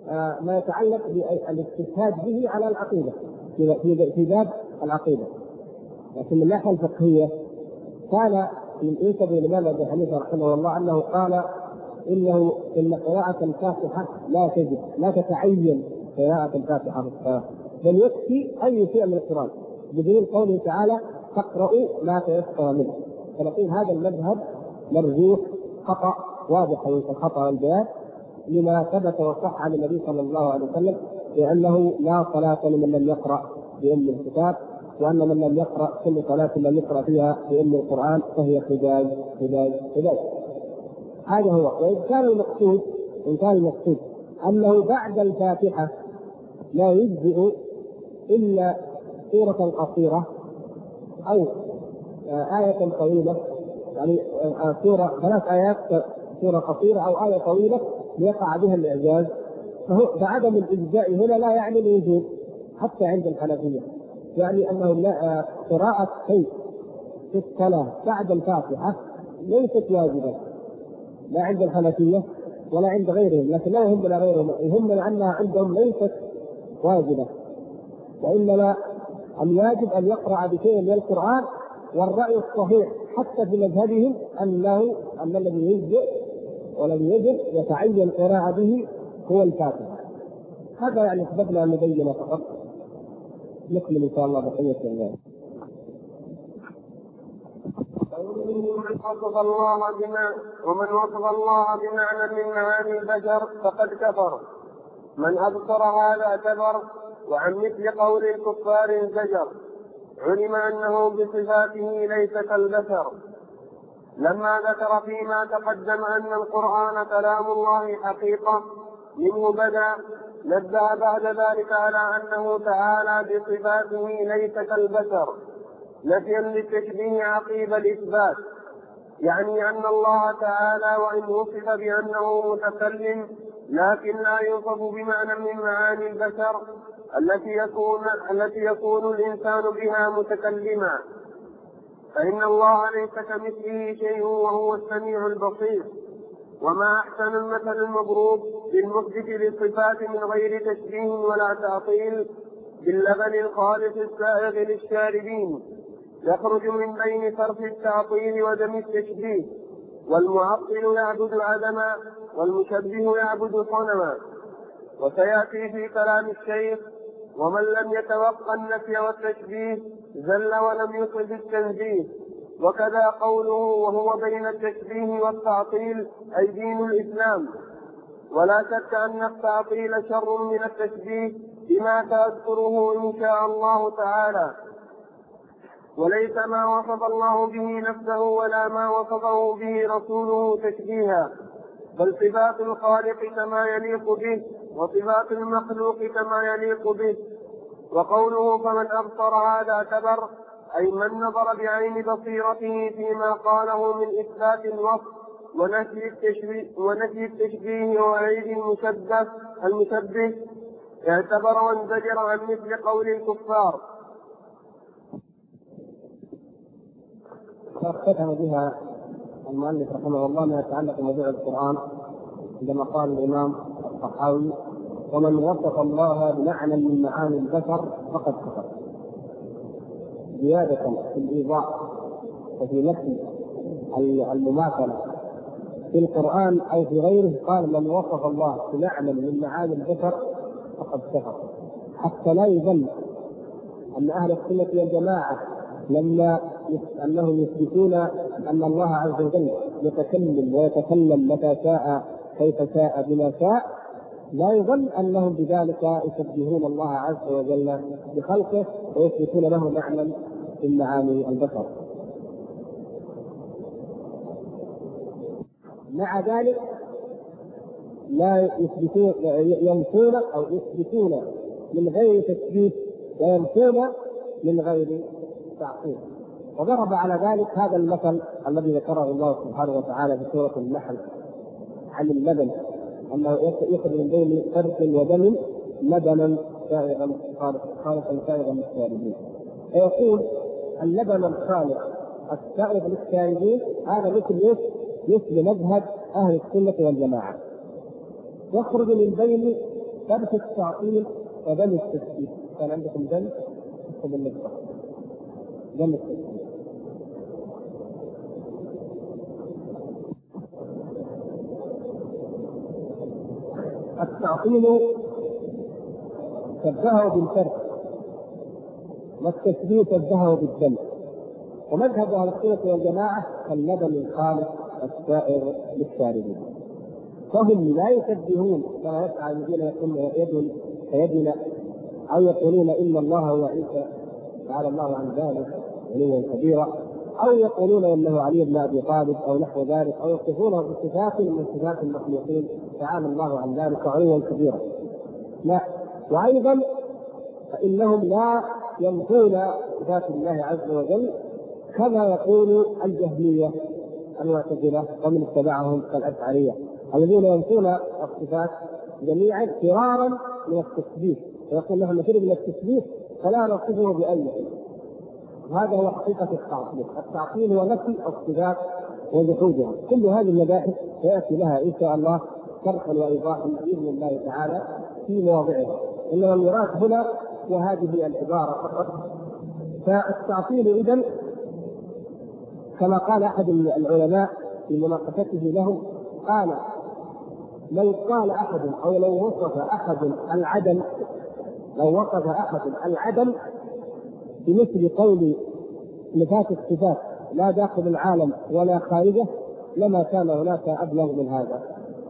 ما يتعلق بالاجتهاد به على العقيدة في باب العقيدة. لكن من الناحية الفقهية كان ينسب الإمام أبي حنيفة رحمه الله أنه قال إن قراءة الفاتحة لا تتعين قراءة الفاتحة في الصلاة، بل يكفي أي شيء من القرآن بدليل قوله تعالى فاقرؤوا ما تيسر منه. فنقول هذا المذهب مرجوح خطأ واضح في الخطأ البيان لما ثبت وصح عن النبي صلى الله عليه وسلم بأنه لا صلاة لمن لم يقرأ بأم الكتاب، وأن من لم يقرأ كل صلاة لم يقرأ فيها بأم القرآن فهي حجاج. هذا هو. وإن كان المقصود أنه بعد الفاتحة لا يجزئ إلا سورة قصيرة أو آية طويلة، يعني سورة 3 آيات، سورة قصيرة أو آية طويلة ليقع بها الإعجاز، فعدم الإجزاء هنا لا يعني الوجوب حتى عند الحنفية، يعني أنه قراءة شيء في الصلاة بعد الفاتحة ليست واجبة لا عند الحنفية ولا عند غيرهم، لكن لا يهمنا غيرهم، يهمنا أنها عندهم ليست واجبة، وإنما الواجب أن يقرأ بشيء من القرآن. والرأي الصحيح حتى في مذهبهم أن الذي يجزئ والذي يجب يتعين القراءة به هو الفاتحة. هذا يعني أحببنا أن نبين فقط. نكمل إن شاء الله بقية الأيام. ومن وصف الله بمعنى من معاني البشر فقد كفر. من أبصر هذا اعتبر، وعن مثل قول الكفار انزجر. علم أنه بصفاته ليس كالبشر. لما ذكر فيما تقدم أن القرآن كلام الله حقيقة منه بدأ، نبه بعد ذلك على أنه تعالى بصفاته ليس كالبشر نفيا للتشبيه عقيب الإثبات، يعني أن الله تعالى وإن وصف بأنه متكلم لكن لا يوصف بمعنى من معاني البشر التي يكون الإنسان بها متكلما، فإن الله ليس كمثله شيء وهو السميع البصير. وما أحسن المثل المضروب بالمثبت للصفات من غير تشبيه ولا تعطيل باللبن الخالص السائغ للشاربين، يخرج من بين صرف التعطيل ودم التشبيه. والمعطل يعبد عدما والمشبه يعبد صنما. وسيأتي في كلام الشيخ: ومن لم يتوقع النفي والتشبيه زل ولم يصب التنزيه. وكذا قوله وهو بين التشبيه والتعطيل أي دين الإسلام. ولا شك أن التعطيل شر من التشبيه بما تذكره إن شاء الله تعالى، وليس ما وصف الله به نفسه ولا ما وصفه به رسوله تشبيها، بل صفات الخالق كما يليق به وصفات المخلوق كما يليق به. وقوله فمن أبصر هذا اعتبر، أي من نظر بعين بصيرته فيما قاله من إثبات الوصف ونفي التشبيه وعيد المشبه اعتبر وانزجر عن مثل قول الكفار. فاختتم بها المؤلف رحمه الله ما يتعلق بموضوع القرآن عندما قال الإمام الطحاوي: ومن وصف الله بمعنى من معاني البشر فقد كفر، زيادة في الإيضاح وفي نفي المماثلة في القرآن أو في غيره. قال من وصف الله بمعنى من معاني البشر فقد كفر، حتى لا يظن أن أهل السنة والجماعة لما أنهم يثبتون أن الله عز وجل يتكلم ويتكلم متى شاء كيف شاء بما شاء، لا يظن أنهم بذلك يشبهون الله عز وجل بخلقه ويثبتون له معنى من معاني البشر. مع ذلك لا ينفون أو يثبتون من غير تشبيه وينفون من غير تعطيل. وضرب على ذلك هذا المثل الذي ذكره الله سبحانه وتعالى في سورة النحل عن اللبن، أنه يخرج من بين فرث ودم لبنا سائغا خالصا سائغا للشاربين. فيقول اللبن الخالص السائغ للشاربين هذا مثل مذهب أهل السنة والجماعة، يخرج من بين درس التعطيل ودم التثبيت. كان عندكم دم بالنسبة دم التثبيت. التعطيل شبهه بالفرق، والتثبيت شبهه بالدم. ومذهب اهل السنه والجماعه كاللبن الخالص السائر للشاربين، فهم لا يشبهون كما يفعل الذين يقولون يد كيدنا او يقولون ان الله هو عيسى تعالى الله عن ذلك علوا كبيرا، او يقولون انه علي بن ابي طالب او نحو ذلك، او يصفونه بصفات من صفات المخلوقين تعالى الله عن ذلك علوا كبيرا. لا، وايضا فانهم لا ينفون صفات الله عز وجل كما يقول الجهميه المعتزله ومن اتبعهم كالاشعريه الذين ينفون الصفات جميعا فرارا من التثبيت، ويقول لهم نفر من التثبيت فلا نصفه باي شيء. هذا هو حقيقه التعطيل. التعطيل هو نفي الصفات وجحودها. كل هذه المباحث سياتي لها ان شاء الله شرحا وايضاحا باذن الله تعالى في مواضعها، انما المراد هنا وهذه العباره فقط. فالتعطيل اذن كما قال احد العلماء في مناقشته لهم، قال لو قال احد او لو وصف احد العدم بمثل قول نفاة الصفات لا داخل العالم ولا خارجه لما كان هناك ابلغ من هذا.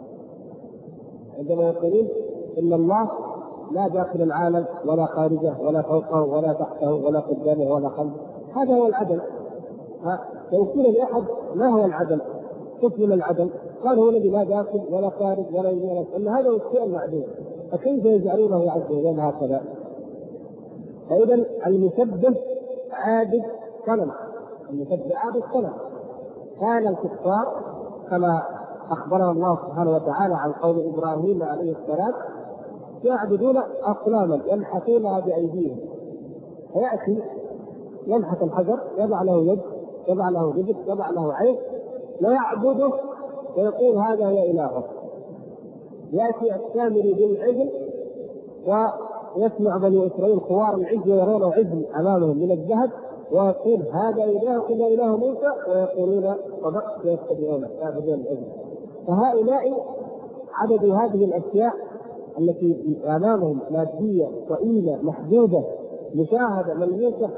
عندما يقولون ان الله لا داخل العالم ولا خارجه ولا فوقه ولا تحته ولا قدامه ولا خلفه، هذا هو العدم. لو قيل لاحد ما هو العدم؟ قسم العدم، قال هو الذي لا داخل ولا خارج ولا يمين، ان هذا هو الشيء المعدوم، فكيف يجعلونه عز وجل هكذا؟ فاذا المشبه عابد صنم، كان الكفار كما اخبرنا الله سبحانه وتعالى عن قول ابراهيم عليه السلام يعبدون اصناما ينحتونها بايديهم، فياتي ينحت الحجر يضع له يد يضع له رجل يضع له عين ويعبده ويقول هذا هو الهه. ياتي السامري بالعجل ويسمع بني اسرائيل خوار العجل ويرونه عجل امامهم من الذهب ويقول هذا اله الا اله موسى، ويقولون صدقت ويتبعونه يعبدون العجل. فهؤلاء عبدوا هذه الاشياء التي امامهم ماديه ضئيله محدوده مشاهده ملموسه.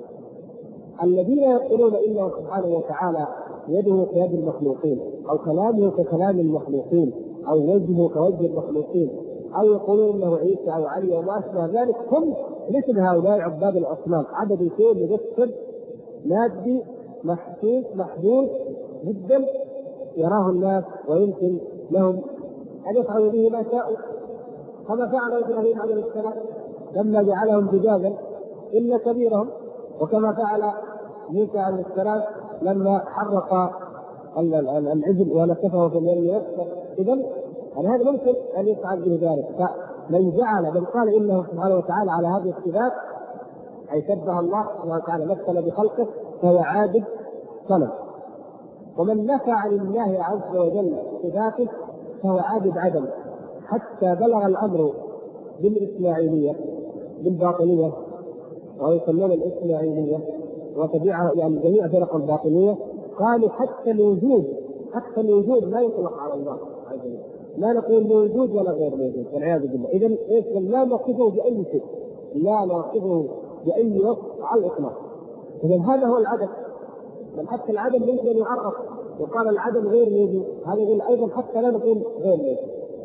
الذين يقولون انه سبحانه وتعالى يده كيد المخلوقين او كلامه ككلام المخلوقين او وجهه كوجه المخلوقين او يقولون انه عيسى او علي وما اشبه ذلك، هم مثل هؤلاء عباد الاصنام، عبدوا شيء مجسد مادي محسوس محدود جدا يراه الناس ويمكن لهم ان يفعلوا به ما شاءوا، كما فعل ابراهيم عليه السلام لما جعلهم زجاجا الا كبيرهم، وكما فعل موسى عليه السلام لما حرق العجل ونكفه في اليم. اذا هذا ممكن ان يفعل به ذلك. فمن جعل من قال انه سبحانه وتعالى على هذه الصفات اي شبه الله سبحانه وتعالى مثل بخلقه فهو عابد صنم، ومن نفى عن الله عز وجل صفاته فهو عابد عدم، حتى بلغ الامر بالاسماعيليه بالباطنيه ويسمون الاسماعيليه وتبعها يعني جميع فرق الباطنيه قالوا حتى الوجود لا يطلق على الله عز وجل، لا نقول موجود ولا غير موجود والعياذ بالله. اذا لا نوصفه باي شيء، لا نوصفه باي وصف على الاطلاق. اذا هذا هو العدم، بل حتى العدم يمكن ان يعرف وقال العدم غير موجود، هذا يقول ايضا حتى لا نقول غير موجود.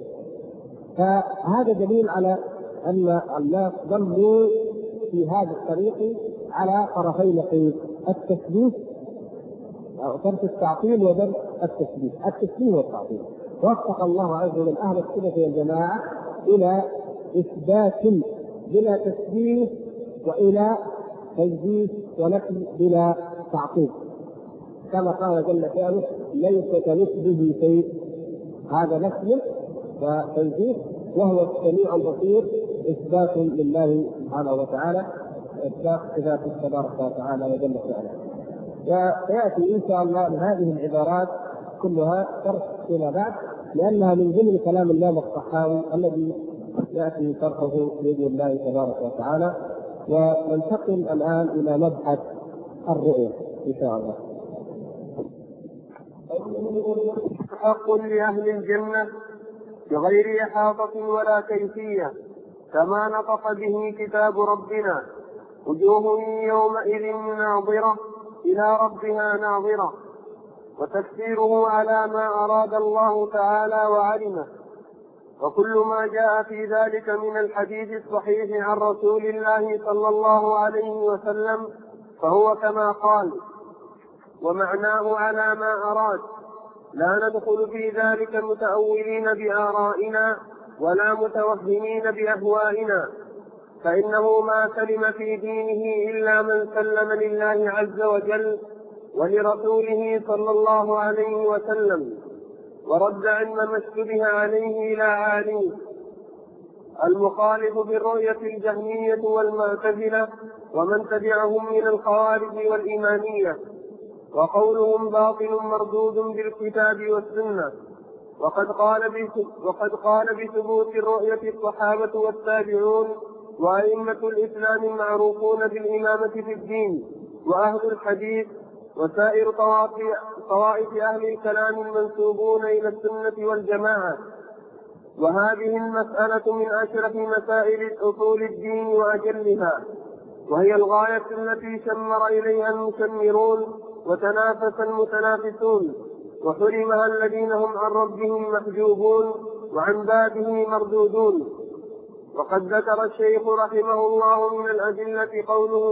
فهذا دليل على ان الناس ضلوا في هذا الطريق على طرفي نقيض، التثبيت او ترك التعطيل وترك التثبيت، التثبيت والتعطيل. وفق الله عز وجل اهل السنه والجماعه الى اثبات بلا تثبيت والى تثبيت ونفي بلا تعطيل، كما قال جل شانه ليس كمثله شيء، هذا نفي وتثبيت، وهو السميع البصير اثبات لله سبحانه وتعالى، اثبات صفاته تبارك وتعالى وجل شانه. وسياتي ان شاء الله هذه العبارات كلها شرح فيما بعد، لانها من ضمن كلام الامام الطحاوي الذي يأتي شرحه بإذن الله تبارك وتعالى. وننتقل الآن إلى مبحث الرؤية إن شاء الله. حق لأهل الجنة بغير إحاطة ولا كيفية، كما نطق به كتاب ربنا: وجوه يومئذ ناظرة إلى ربها ناظرة. وتفسيره على ما أراد الله تعالى وعلمه، وكل ما جاء في ذلك من الحديث الصحيح عن رسول الله صلى الله عليه وسلم فهو كما قال، ومعناه على ما أراد. لا ندخل في ذلك متأولين بآرائنا ولا متوهمين بأهوائنا، فإنه ما سلم في دينه إلا من سلم لله عز وجل ولرسوله صلى الله عليه وسلم، ورد علم ما اشتبه عليه إلى عالمه. المخالف بالرؤية الجهمية والمعتزلة ومن تبعهم من الخوارج والإمامية، وقولهم باطل مردود بالكتاب والسنة. وقد قال بثبوت الرؤية الصحابة والتابعون وأئمة الإسلام المعروفون بالإمامة في الدين وأهل الحديث وسائر طوائف أهل الكلام المنسوبون إلى السنة والجماعة. وهذه المسألة من أشرف مسائل أصول الدين وأجلها، وهي الغاية التي شمر إليها المشمرون وتنافس المتنافسون، وحرمها الذين هم عن ربهم محجوبون وعن بابه مردودون. وقد ذكر الشيخ رحمه الله من الأدلة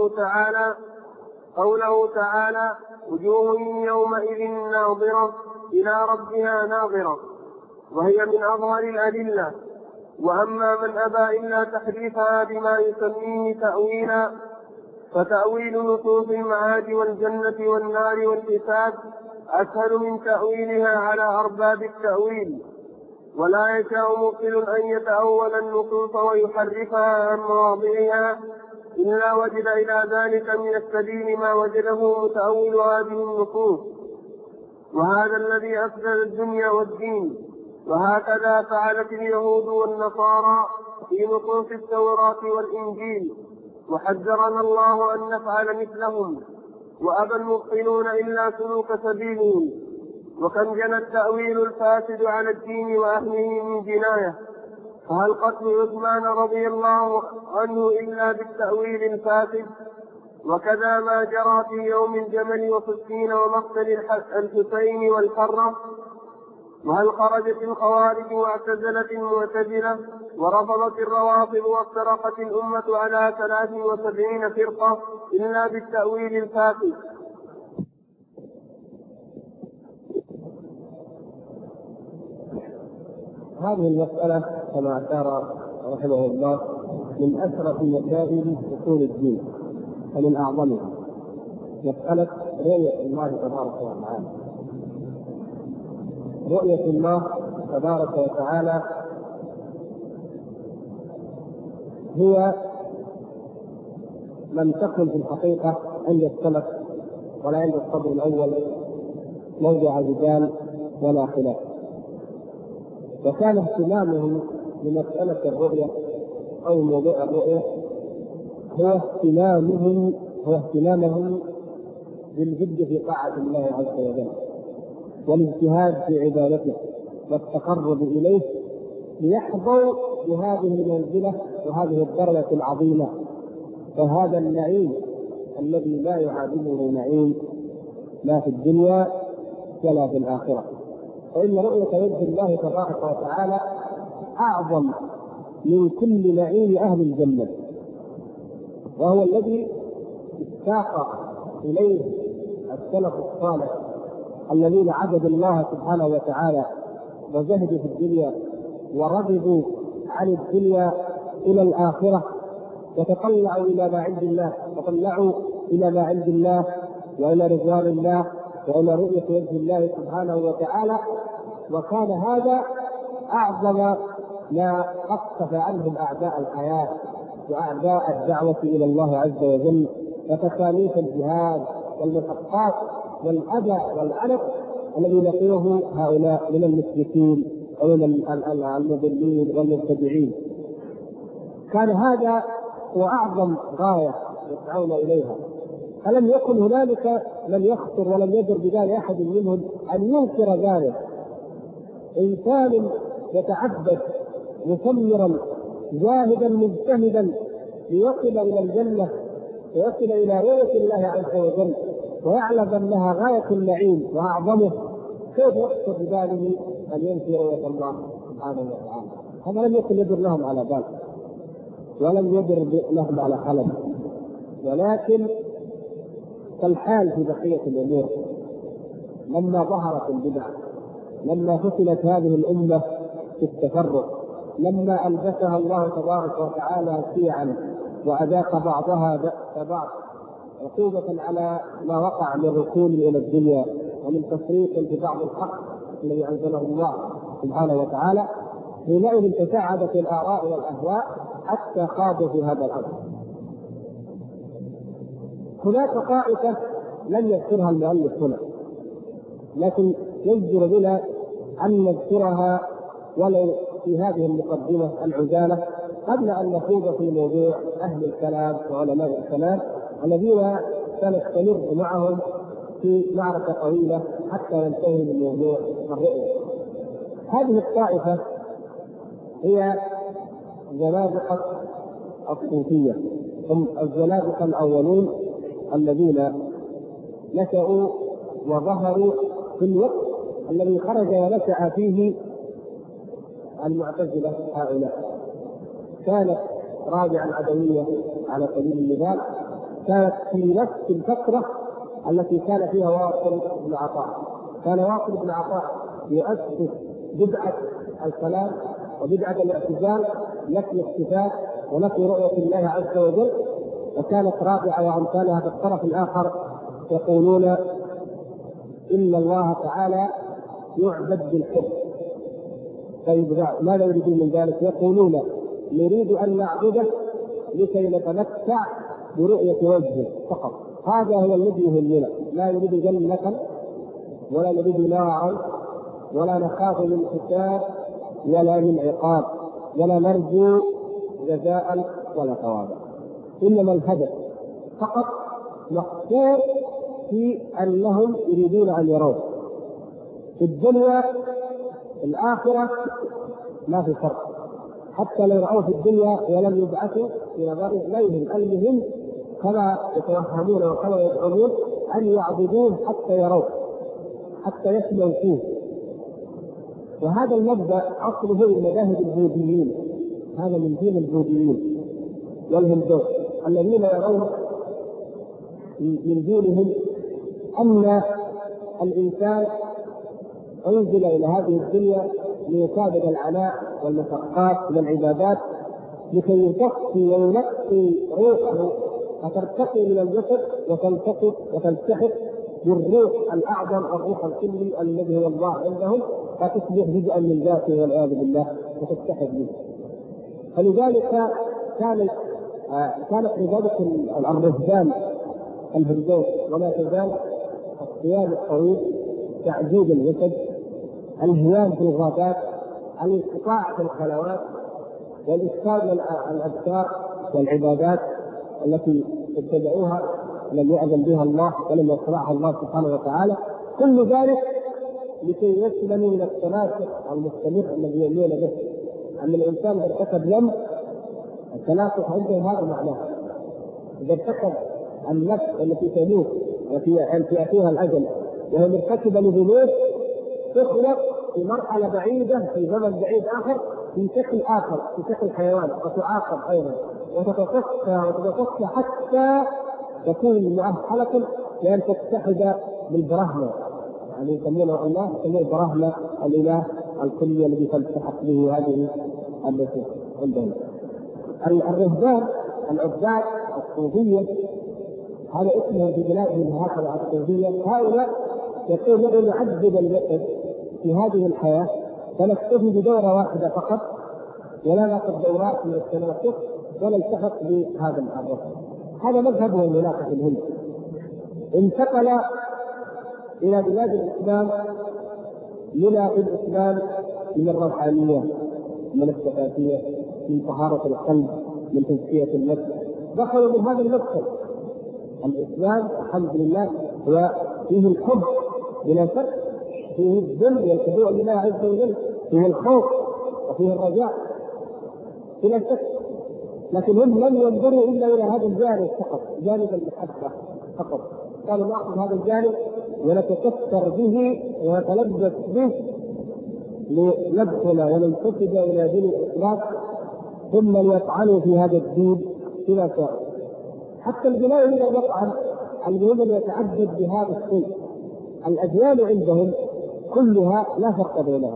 قوله تعالى: وجوه يومئذ ناظرة إلى ربها ناظرة، وهي من أظهر الأدلة. وأما من أبى إلا تحريفها بما يسميه تأويلا، فتأويل نصوص المعاد والجنة والنار والحساب أسهل من تأويلها على أرباب التأويل. ولا يشاء مبطل أن يتأول النصوص ويحرفها عن مواضعها إلا وجد إلى ذلك من السبيل ما وجده متأول هذه النصوص، وهذا الذي أفسد الدنيا والدين. وهكذا فعلت اليهود والنصارى في نصوص التوراة والإنجيل، وحذرنا الله أن نفعل مثلهم، وأبى المبطلون إلا سلوك سبيلهم. وكم جنى التأويل الفاسد على الدين وأهله من جناية، فهل قتل عثمان رضي الله عنه إلا بالتأويل الفاسد؟ وكذا ما جرى في يوم الجمل وفلسطين ومقتل الحسين والحرة. وهل خرجت الخوارج واعتزلت المعتزلة ورفضت الروافض وافترقت الأمة على 73 فرقة إلا بالتأويل الفاسد؟ هذه المسألة كما أشار رحمه الله من أشرف مسائل أصول الدين ومن أعظمها مسألة رؤية الله تبارك وتعالى. رؤية الله تبارك وتعالى هي لم تكن في الحقيقة عند السلف ولا عند الصدر الأول موضع جدال ولا خلاف، وكان اهتمامهم بمسألة الرؤية أو موضوع الرؤية هو اهتمامهم بالجد في طاعة الله عز وجل والاجتهاد في عبادته والتقرب إليه، ليحظوا بهذه المنزلة وهذه الدرجة العظيمة وهذا النعيم الذي لا يعادله نعيم لا في الدنيا ولا في الآخرة. فإن رؤية وجه الله تبارك وتعالى أعظم من كل نعيم أهل الجنة، وهو الذي اشتاق إليه السلف الصالح الذين عبدوا الله سبحانه وتعالى وزهدوا في الدنيا ورغبوا عن الدنيا إلى الآخرة، وتطلعوا إلى ما عند الله، تطلعوا إلى ما عند الله وإلى رضوان الله وإلى رؤية وجه الله سبحانه وتعالى. وكان هذا أعظم ما خفف عنهم أعداء الحياة وأعداء الدعوة إلى الله عز وجل وتكاليف الجهاد والمشقات والأذى والعنف الذي لقيه هؤلاء من المشركين ومن المضلين والمبتدعين. كان هذا هو أعظم غاية يسعون إليها، فلم يكن هنالك من يخطر ولم يدر ببال أحد منهم أن ينكر ذلك. إنسان يتعبد مثمرا جاهدا مجتهدا ليصل إلى الجنة ويصل إلى رؤية الله عز وجل ويعلم أنها غاية النعيم وأعظمه، كيف يخطر بباله أن ينفي رؤية الله سبحانه وتعالى؟ هذا لم يكن يدر لهم على بال ولم يدر لهم على قلم. ولكن كالحال في بقية الأمور، لما ظهرت البدع، لما فتنت هذه الأمة في التفرق، لما ألبسها الله تبارك وتعالى شيعا وأذاق بعضها بأس بعض عقوبة على ما وقع من ركون إلى الدنيا ومن تفريق في بعض الحق الذي أنزله الله سبحانه وتعالى، حينئذ تساعدت الآراء والأهواء حتى خاضوا في هذا الأمر. هناك طائفة لم يذكرها المؤلف هنا، لكن يجدر بنا أن نذكرها ولو في هذه المقدمة العجالة قبل أن نخوض في موضوع أهل الكلام وعلماء الكلام الذين سنستمر معهم في معركة طويلة حتى ننتهي من موضوع الرؤية. هذه الطائفة هي زنادقة الصوفية، هم الزنادقة الأولون الذين نشأوا وظهروا في الوقت الذي خرج ونشأ فيه المعتزلة هؤلاء. كانت راجعة العدوية على سبيل المثال كانت في نفس الفترة التي كان فيها واصل بن عطاء. كان واصل بن عطاء يؤسس بدعة الكلام وبدعة الاعتزال، نفي الصفات ونفي رؤية الله عز وجل، وكانت رابعة وأمثالها في الطرف الآخر يقولون إن الله تعالى يعبد بالحب. طيب ماذا يريدون من ذلك؟ يقولون نريد أن نعبده لكي نتمتع برؤية وجهه فقط، هذا هو الذي يهمنا، لا نريد جنة ولا نريد نارا ولا نخاف من حساب ولا من عقاب ولا نرجو جزاء ولا ثوابا، إنما الهدف فقط مقصور في أنهم يريدون أن يروه في الدنيا. الآخرة ما في فرق، حتى لو رأوه في الدنيا ولم يبعثوا في نظرهم لا يهم، المهم كما يتوهمون وكما يزعمون أن يعبدوه حتى يروه حتى يسلوا فيه. وهذا المبدأ أصله من مذاهب البوذيين، هذا من دين البوذيين والهندوس الذين يرون من دينهم أن الإنسان أنزل إلى هذه الدنيا ليكابد العناء والمشقات والعبادات لكي يصفي وينقي روحه فترتقي من الجسد وتلتقط وتلتحق بالروح الأعظم الروح الكلي الذي هو الله عندهم، فتصبح جزءا من ذاته والعياذ بالله وتتحد به. فلذلك كانت رجالة الرهبان الهندوس وما تزال الصيام الطويل، تعذيب الجسد، الهيام في الغابات، الانقطاع في الخلوات، والإكثار من الأذكار والعبادات التي اتبعوها لم يأذن بها الله ولم يشرعها الله سبحانه وتعالى، كل ذلك لكي يسلموا من التناسق المستمر الذي يؤمنون به. أن الإنسان إذا ارتكب ذنب التناسق عنده هذا معناه، إذا ارتكب النفس التي تموت وفي يأتيها الأجل وهي مرتكبة لذنوب تخلق في مرحلة بعيدة في زمن بعيد آخر في شكل آخر في شكل حيوان وتعاقب أيضا وتتصفى حتى تكون معه حلقة لأن تتحد بالبرهمة، يعني يسمونه الله يسمونه البرهمة الإله الكلي الذي تلتحق به هذه التي عندنا. الرهبان العباد الصوفية هذا اسمه في بلادهم هكذا الصوفية، هؤلاء يقول نحن نعذب الجسد في هذه الحياة فنكتفي بدورة واحدة فقط ولا نأخذ دورات من التناسق ولا نلتحق بهذا الأمر. هذا مذهبهم هناك في الهند. انتقل إلى بلاد الإسلام لنا في الإسلام من الروحانية من الثقافية من طهارة القلب من تزكية النفس، دخلوا من هذا المدخل. الإسلام الحمد لله هو فيه الحب بلا شك، فيه الذل والخضوع لله عز وجل، فيه الخوف وفيه الرجاء بلا شك، لكن هم لم ينظروا إلا إلى هذا الجانب فقط، جانب المحبة فقط. قالوا نأخذ هذا الجانب ونتكثر به ونتلبس به لندخل وننتسب إلى دين الإسلام، ثم يطعنوا في هذا الدين كما شاء. حتى البناء إلى المطعم المهم أن يتعبد بهذا الشيء. الأديان عندهم كلها لا فرق بينها،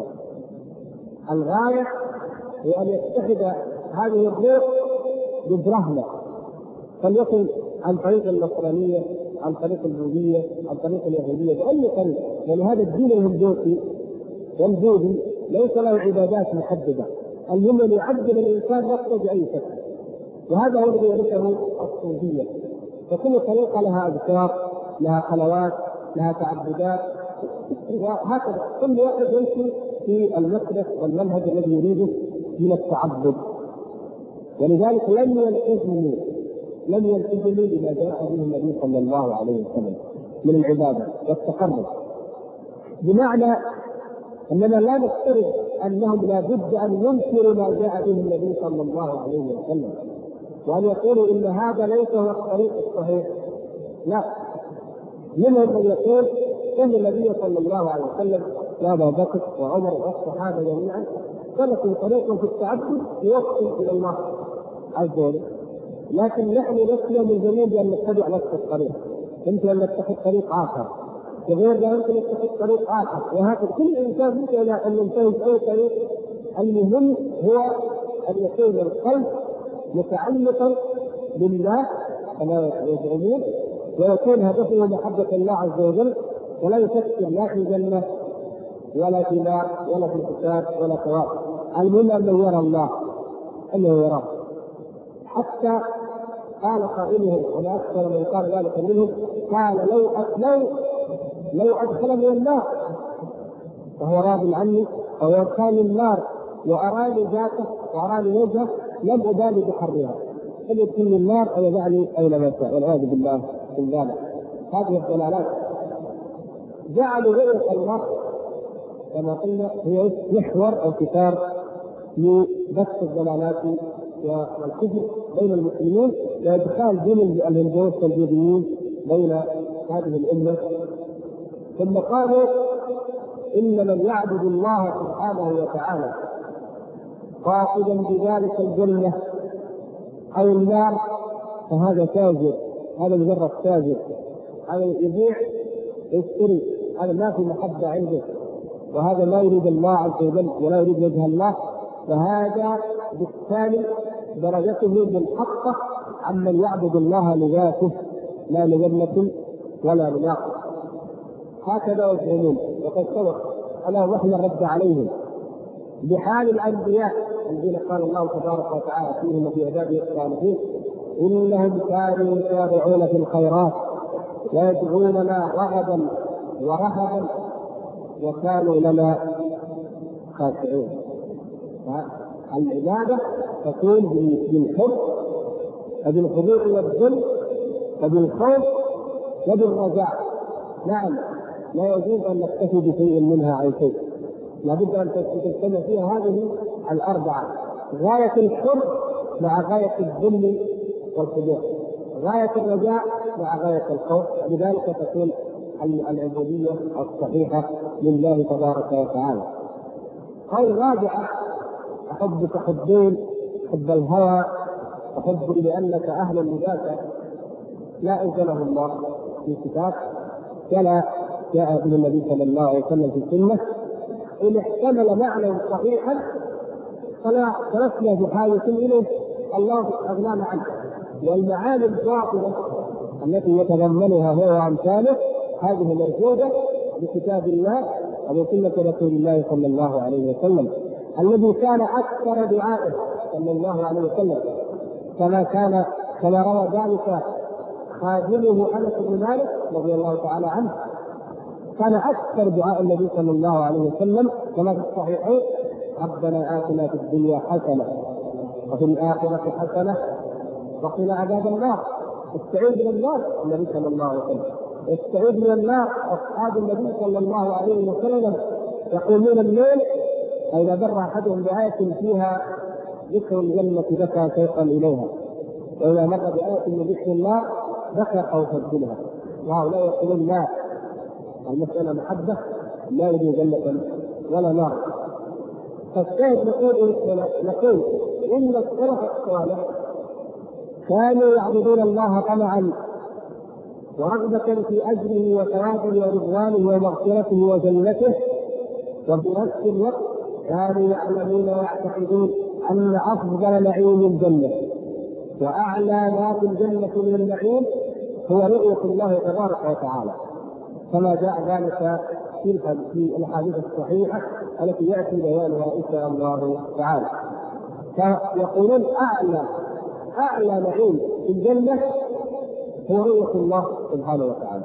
الغاية هي أن يتحد هذه الروح بالرحمة، فليكن عن طريق النصرانية، عن طريق البوذية، عن طريق اليهودية، بأي طريق. يعني هذا الدين الهندوسي والبوذي ليس له عبادات محددة، المهم أن يعبد الإنسان نفسه بأي شكل، وهذا هو الذي يرثه الصوفية. فكل طريقة لها أذكار، لها خلوات، لها تعبدات، وهكذا كل واحد يمشي في المسلك والمنهج الذي يريده من التعبد. ولذلك لم يلتزموا بما جاء به النبي صلى الله عليه وسلم من العبادة والتقرب، بمعنى أننا لا نفترض أنهم لا بد أن ينكروا ما جاء به النبي صلى الله عليه وسلم وأن يقولوا إن هذا ليس هو الطريق الصحيح. لا، منهم من يقول إن النبي صلى الله عليه وسلم وأبا بكر وعمر والصحابة جميعا سلكوا طريقا في التعبد يوصل إلى الله عز وجل، لكن نحن لسنا ملزمين بأن نتبع نفس الطريق، يمكن أن نتخذ طريق آخر، وغير ذلك يمكن نتخذ طريق آخر، وهكذا كل إنسان يمكن أن ينتهي أي طريق. المهم هو أن يكون القلب متعلقا بالله كما يزعمون، ويكون هدفه محبة الله عز وجل، ولا يفكر لا في الجنة ولا في نار ولا في الحساب ولا ثواب. المهم أنه يرى الله، أنه يراه. حتى قال قائلهم ولا أكثر من قال ذلك منهم، قال لو أدخلني النار فهو راض عني، أو يدخلني النار وأراني ذاته وأراني وجهه لم أبالي بحرها، أن يدخلني النار أو يدعني أينما شاء، والعياذ بالله من ذلك. هذه الضلالات جعلوا رؤية الله كما قلنا هي محور أو كتاب لبث الضلالات والكفر بين المسلمين، وإدخال دين الهندوس والبوذيين بين هذه الأمة. ثم قالوا إن من يعبد الله سبحانه وتعالى قاصدا بذلك الجنة أو النار فهذا تاجر، هذا مجرد تاجر، هذا يبيع يشتري، هذا ما في محبة عنده، وهذا لا يريد الله عز وجل ولا يريد وجه الله، فهذا بالتالي درجته منحطة عمن يعبد الله لذاته لا لجنة ولا لناقة. هكذا يزعمون، وقد سبق ألا نحن الرد عليهم بحال الأنبياء الذين قال الله تبارك وتعالى فيهم في عباده الصالحين إنهم كانوا يسارعون في الخيرات ويدعوننا رغبا ورهبا وكانوا لنا خاشعين. العبادة تكون بالحب وبالخضوع والذل وبالخوف وبالرجاء. نعم، لا يجوز أن نكتفي بشيء منها عن شيء، لابد أن تجتمع فيها هذه الأربعة: غاية الحب مع غاية الذل والخضوع، غاية الرجاء مع غاية الخوف، لذلك تكون العبودية الصحيحة لله تبارك وتعالى. قول رابعة: أحبك حبين، حب الهوى وحب لأنك أهل لذاك، لا أنزله الله في كتاب ولا جاء به النبي صلى الله عليه وسلم في السنة. إن احتمل معنى صحيحا فلسنا بحاجة إليه، الله أغنانا عنه. والمعاني الباطلة التي يتضمنها هو وأمثاله هذه مرفوضة بكتاب الله وبسنة رسول الله صلى الله عليه وسلم، الذي كان أكثر دعائه صلى الله عليه وسلم كما روى ذلك خادمه أنس بن مالك رضي الله تعالى عنه، كان أكثر دعاء النبي صلى الله عليه وسلم كما في الصحيحين: ربنا آتنا في الدنيا حسنة وفي الآخرة حسنة وقنا عذاب النار. استعيذ من النار النبي صلى الله عليه وسلم، استعيذ من النار أصحاب النبي صلى الله عليه وسلم يقومون الليل فإذا بر أحدهم بآية فيها ذكر الجنة بكى شوقا إليها، وإذا مر بآية من ذكر الله بكى خوفا منها. وهؤلاء يقولون لا، المسألة محبة لا يريد جنة ولا نار. فالشاهد نقول إن السلف الصالح كانوا يعبدون الله طمعا ورغبة في أجره وثوابه ورضوانه ومغفرته وجنته، وفي نفس الوقت كانوا يعلمون ويعتقدون أن أفضل نعيم الجنة وأعلى ما في الجنة من النعيم هو رؤية الله تبارك وتعالى، كما جاء ذلك في الأحاديث الصحيحة التي يأتي بيانها إن شاء الله تعالى. فيقولون أعلى نعيم في الجنة هو رؤية الله سبحانه وتعالى.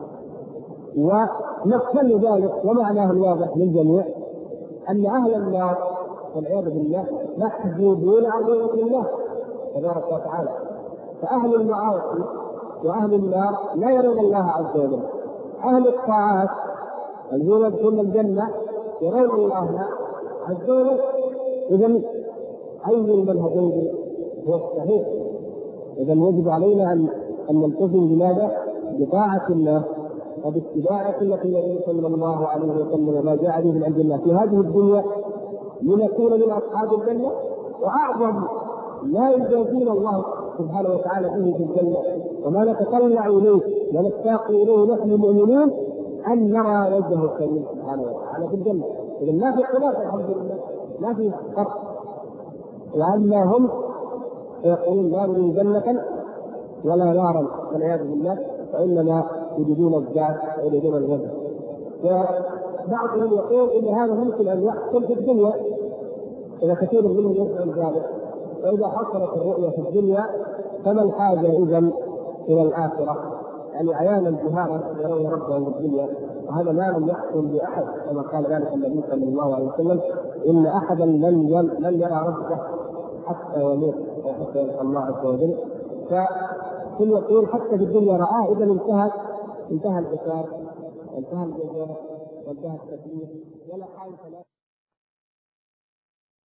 ونقل ذلك ومعناه الواضح للجميع أن أهل النار والعياذ بالله محجوبون عن رؤية الله تبارك وتعالى. فأهل المعاصي وأهل النار لا يرون الله عز وجل. أهل الطاعات الذين يدخلون الجنة يرون الله عز وجل. إذا أي المنهجين هو الصحيح؟ إذا يجب علينا أن نلتزم بماذا؟ بطاعة الله وباتباع سنة النبي صلى الله عليه وسلم ما جاء به من عند الله في هذه الدنيا لنكون من أصحاب الجنة. وأعظم ما يجازينا الله سبحانه وتعالى به في الجنة وما نتطلع إليه ونشتاق إليه نحن المؤمنين أن نرى وجهه الكريم سبحانه وتعالى في الجنة. إذا ما في خلاف الحمد لله، ما في فرق. وأما هم يقولون لا نريد جنة ولا نارا والعياذ بالله، فإنما يريدون الذات ويريدون الوجه. وبعضهم يقول إن هذا ممكن أن يحصل في الدنيا إذا كثير منهم يفعل ذلك، وإذا حصلت الرؤية في الدنيا فما الحاجة إذن إلى الآخرة؟ يعني عيانا جهارا يرون ربهم في الدنيا، وهذا ما لم يحصل بأحد كما قال ذلك النبي صلى الله عليه وسلم: إن أحدا لن يرى ربه حتى يموت وحتى يلقى الله عز وجل. فكل يقول حتى في الدنيا رآه. إذا انتهى الحساب وانتهى الجزاء وانتهى التكليف ولا حاجة.